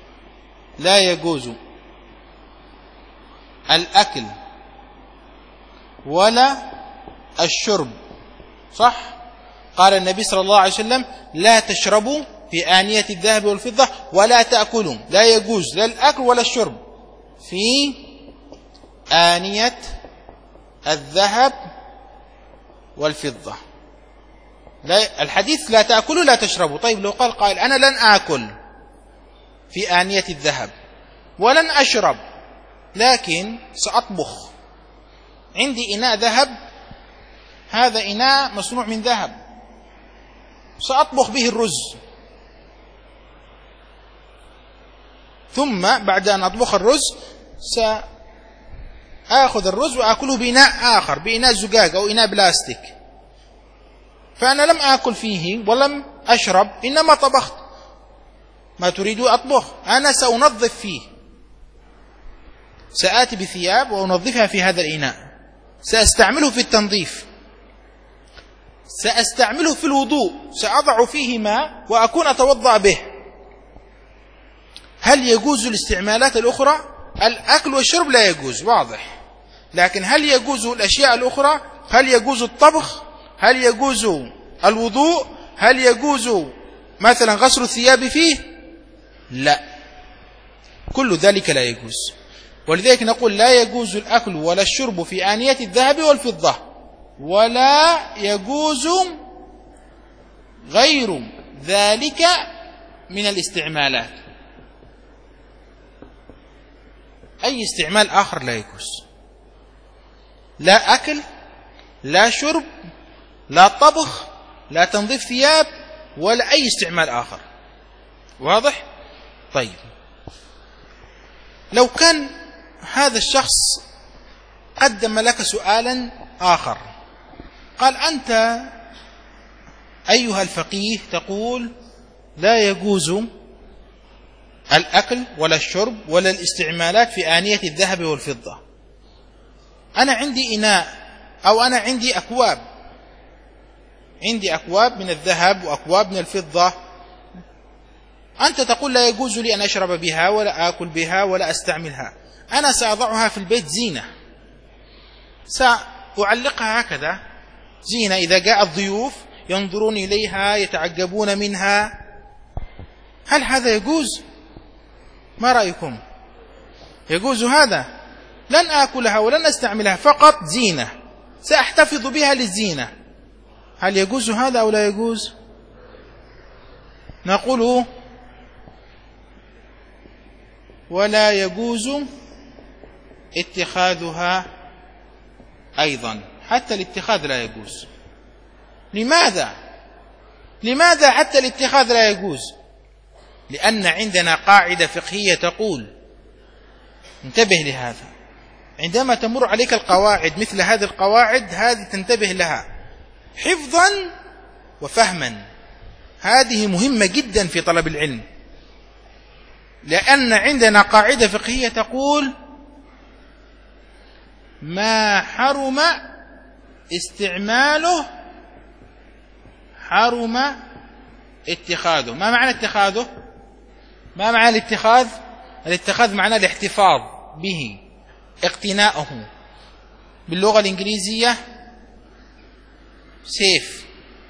لا يجوز الأكل ولا الشرب، صح؟ قال النبي صلى الله عليه وسلم لا تشربوا في آنية الذهب والفضة ولا تأكلوا، لا يجوز لا الأكل ولا الشرب في آنية الذهب والفضة. لا الحديث لا تأكلوا لا تشربوا. طيب لو قال قائل أنا لن آكل في آنية الذهب ولن أشرب، لكن سأطبخ، عندي إناء ذهب، هذا إناء مصنوع من ذهب، سأطبخ به الرز، ثم بعد أن أطبخ الرز سأخذ الرز وأكله بإناء آخر، بإناء زجاج أو إناء بلاستيك، فأنا لم آكل فيه ولم أشرب، إنما طبخت. ما تريد أطبخ؟ أنا سأنظف فيه، سآتي بثياب وأنظفها في هذا الإناء، سأستعمله في التنظيف، سأستعمله في الوضوء، سأضع فيه ماء وأكون أتوضأ به. هل يجوز الاستعمالات الأخرى؟ الأكل والشرب لا يجوز، واضح، لكن هل يجوز الأشياء الأخرى؟ هل يجوز الطبخ؟ هل يجوز الوضوء؟ هل يجوز مثلا غسل الثياب فيه؟ لا، كل ذلك لا يجوز. ولذلك نقول لا يجوز الأكل ولا الشرب في آنية الذهب والفضة، ولا يجوز غير ذلك من الاستعمالات، أي استعمال آخر لا يجوز، لا أكل لا شرب لا طبخ لا تنظيف ثياب ولا أي استعمال آخر، واضح؟ طيب لو كان هذا الشخص قدم لك سؤالا آخر، قال أنت أيها الفقيه تقول لا يجوز الأكل ولا الشرب ولا الاستعمالات في آنية الذهب والفضة، أنا عندي إناء أو أنا عندي أكواب، عندي أكواب من الذهب وأكواب من الفضة، أنت تقول لا يجوز لي أن أشرب بها ولا آكل بها ولا أستعملها، أنا سأضعها في البيت زينة، سأعلقها هكذا زينة، إذا جاء الضيوف ينظرون إليها يتعجبون منها، هل هذا يجوز؟ ما رأيكم؟ يجوز هذا؟ لن آكلها ولن أستعملها، فقط زينة، سأحتفظ بها للزينة، هل يجوز هذا أو لا يجوز؟ نقول ولا يجوز اتخاذها أيضا، حتى الاتخاذ لا يجوز. لماذا؟ لماذا حتى الاتخاذ لا يجوز؟ لأن عندنا قاعدة فقهية تقول، انتبه لهذا، عندما تمر عليك القواعد مثل هذه القواعد هذه تنتبه لها حفظا وفهما، هذه مهمة جدا في طلب العلم، لأن عندنا قاعدة فقهية تقول ما حرم استعماله حرم اتخاذه. ما معنى اتخاذه؟ ما معنى الاتخاذ؟ الاتخاذ معناه الاحتفاظ به، اقتناؤه، باللغة الإنجليزية سيف،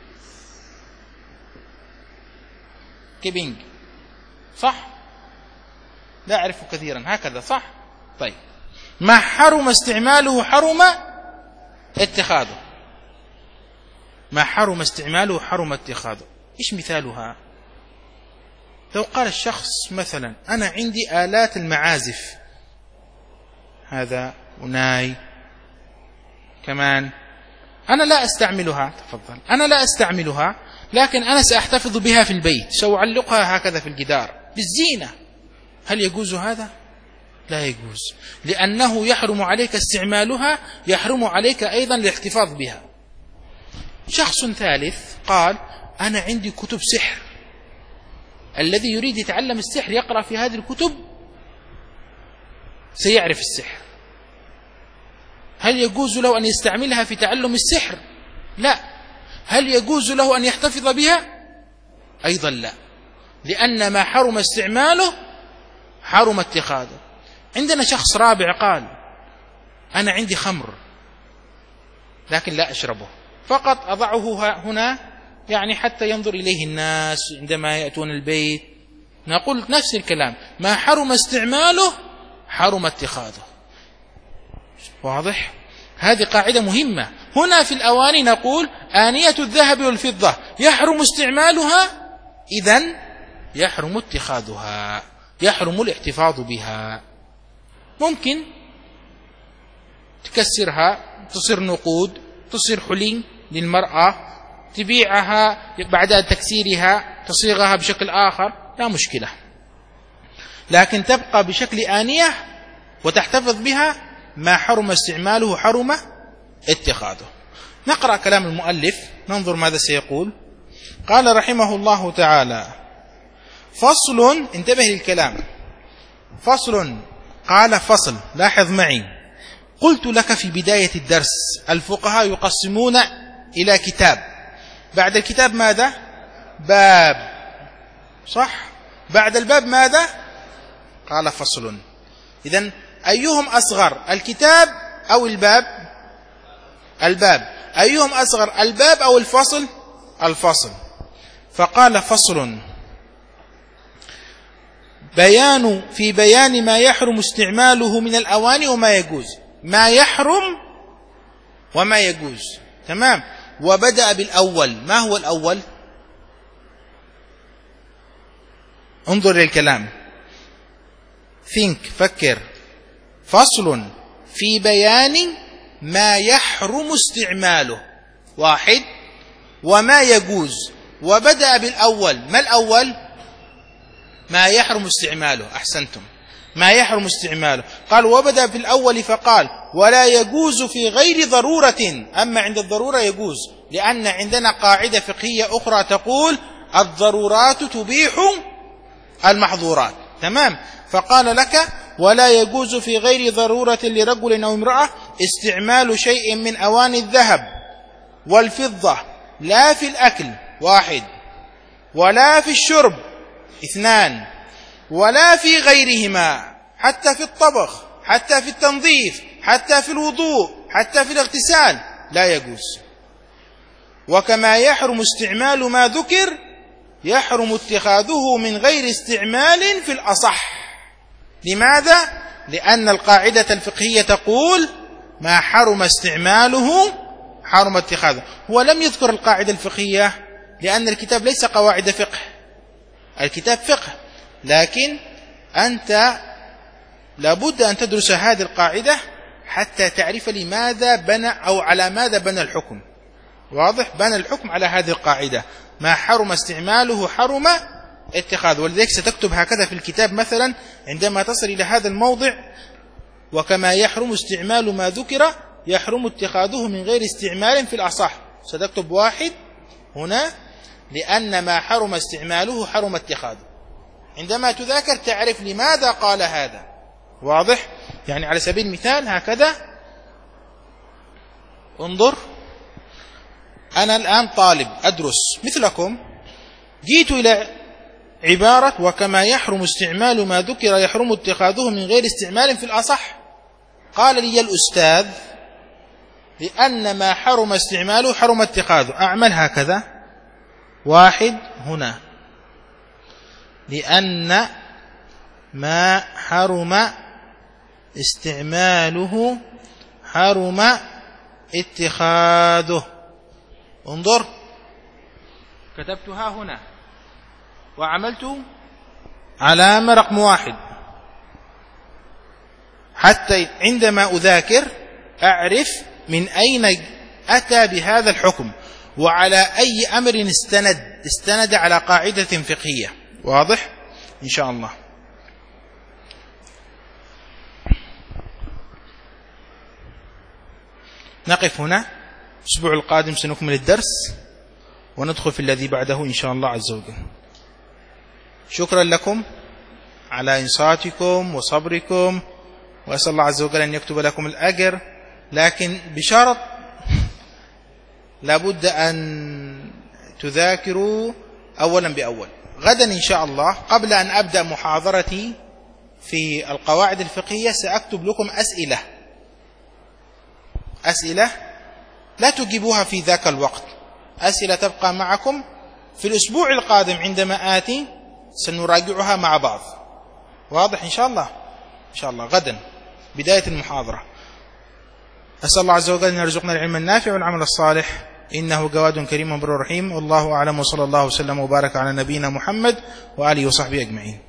كيبينج، صح؟ لا أعرف كثيرا هكذا، صح؟ طيب ما حرم استعماله حرم اتخاذه، ما حرم استعماله حرم اتخاذه. إيش مثالها؟ لو قال الشخص مثلا أنا عندي آلات المعازف، هذا وناي كمان، أنا لا أستعملها، تفضل، أنا لا أستعملها، لكن أنا سأحتفظ بها في البيت، سأعلقها هكذا في الجدار بالزينة، هل يجوز هذا؟ لا يجوز، لأنه يحرم عليك استعمالها، يحرم عليك أيضا الاحتفاظ بها. شخص ثالث قال أنا عندي كتب سحر، الذي يريد يتعلم السحر يقرأ في هذه الكتب سيعرف السحر، هل يجوز له أن يستعملها في تعلم السحر؟ لا. هل يجوز له أن يحتفظ بها؟ أيضا لا، لأن ما حرم استعماله حرم اتخاذه. عندنا شخص رابع قال أنا عندي خمر، لكن لا أشربه، فقط أضعه هنا يعني حتى ينظر إليه الناس عندما يأتون البيت. نقول نفس الكلام، ما حرم استعماله حرم اتخاذه. واضح؟ هذه قاعدة مهمة. هنا في الأواني نقول آنية الذهب والفضة يحرم استعمالها، إذن يحرم اتخاذها، يحرم الاحتفاظ بها. ممكن تكسرها تصير نقود، تصير حلي للمرأة، تبيعها بعد تكسيرها، تصيغها بشكل آخر، لا مشكلة، لكن تبقى بشكل آنية وتحتفظ بها. ما حرم استعماله حرم اتخاذه. نقرأ كلام المؤلف ننظر ماذا سيقول. قال رحمه الله تعالى: فصل، انتبه للكلام، فصل. قال فصل، لاحظ معي، قلت لك في بداية الدرس الفقهاء يقسمون إلى كتاب، بعد الكتاب ماذا؟ باب، صح؟ بعد الباب ماذا؟ قال فصل. إذن أيهم أصغر، الكتاب أو الباب؟ الباب. أيهم أصغر، الباب أو الفصل؟ الفصل. فقال فصل: بيان في بيان ما يحرم استعماله من الأواني وما يجوز، ما يحرم وما يجوز، تمام. وبدأ بالأول. ما هو الأول؟ انظر للكلام، think، فكر. فصل في بيان ما يحرم استعماله، واحد، وما يجوز، وبدأ بالأول. ما الأول؟ ما يحرم استعماله. أحسنتم، ما يحرم استعماله. قال وبدأ في الأول فقال: ولا يجوز في غير ضرورة. أما عند الضرورة يجوز، لأن عندنا قاعدة فقهية أخرى تقول: الضرورات تبيح المحظورات، تمام. فقال لك: ولا يجوز في غير ضرورة لرجل أو امرأة استعمال شيء من أواني الذهب والفضة، لا في الأكل، واحد، ولا في الشرب، اثنان، ولا في غيرهما، حتى في الطبخ، حتى في التنظيف، حتى في الوضوء، حتى في الاغتسال، لا يجوز. وكما يحرم استعمال ما ذكر يحرم اتخاذه من غير استعمال في الأصح. لماذا؟ لأن القاعدة الفقهية تقول: ما حرم استعماله حرم اتخاذه. هو لم يذكر القاعدة الفقهية لأن الكتاب ليس قواعد فقه، الكتاب فقه، لكن أنت لابد أن تدرس هذه القاعدة حتى تعرف لماذا بنى أو على ماذا بنى الحكم. واضح؟ بنى الحكم على هذه القاعدة: ما حرم استعماله حرم اتخاذه. ولذلك ستكتب هكذا في الكتاب مثلا عندما تصل إلى هذا الموضع: وكما يحرم استعمال ما ذكر يحرم اتخاذه من غير استعمال في الأصح. ستكتب واحد هنا، لأن ما حرم استعماله حرم اتخاذه. عندما تذاكر تعرف لماذا قال هذا. واضح؟ يعني على سبيل المثال هكذا، انظر، أنا الآن طالب أدرس مثلكم، جيت إلى عبارة: وكما يحرم استعمال ما ذكر يحرم اتخاذه من غير استعمال في الأصح. قال لي الأستاذ: لأن ما حرم استعماله حرم اتخاذه. أعمل هكذا، واحد هنا، لأن ما حرم استعماله حرم اتخاذه. انظر، كتبتها هنا وعملت علامة رقم واحد حتى عندما أذاكر أعرف من أين أتى بهذا الحكم وعلى أي أمر استند استند على قاعدة فقهية. واضح؟ إن شاء الله. نقف هنا، الأسبوع القادم سنكمل الدرس وندخل في الذي بعده إن شاء الله عز وجل. شكرا لكم على إنصاتكم وصبركم، وأسأل الله عز وجل أن يكتب لكم الأجر، لكن بشرط لابد أن تذاكروا أولا بأول. غدا إن شاء الله قبل أن أبدأ محاضرتي في القواعد الفقهية سأكتب لكم أسئلة أسئلة لا تجيبوها في ذاك الوقت. أسئلة تبقى معكم في الأسبوع القادم عندما آتي سنراجعها مع بعض. واضح إن شاء الله؟ إن شاء الله غدا بداية المحاضرة. أسأل الله عز وجل أن يرزقنا العلم النافع والعمل الصالح، إنه جواد كريم بر رحيم. والله أعلم، وصلى الله وسلم وبارك على نبينا محمد وآله وصحبه أجمعين.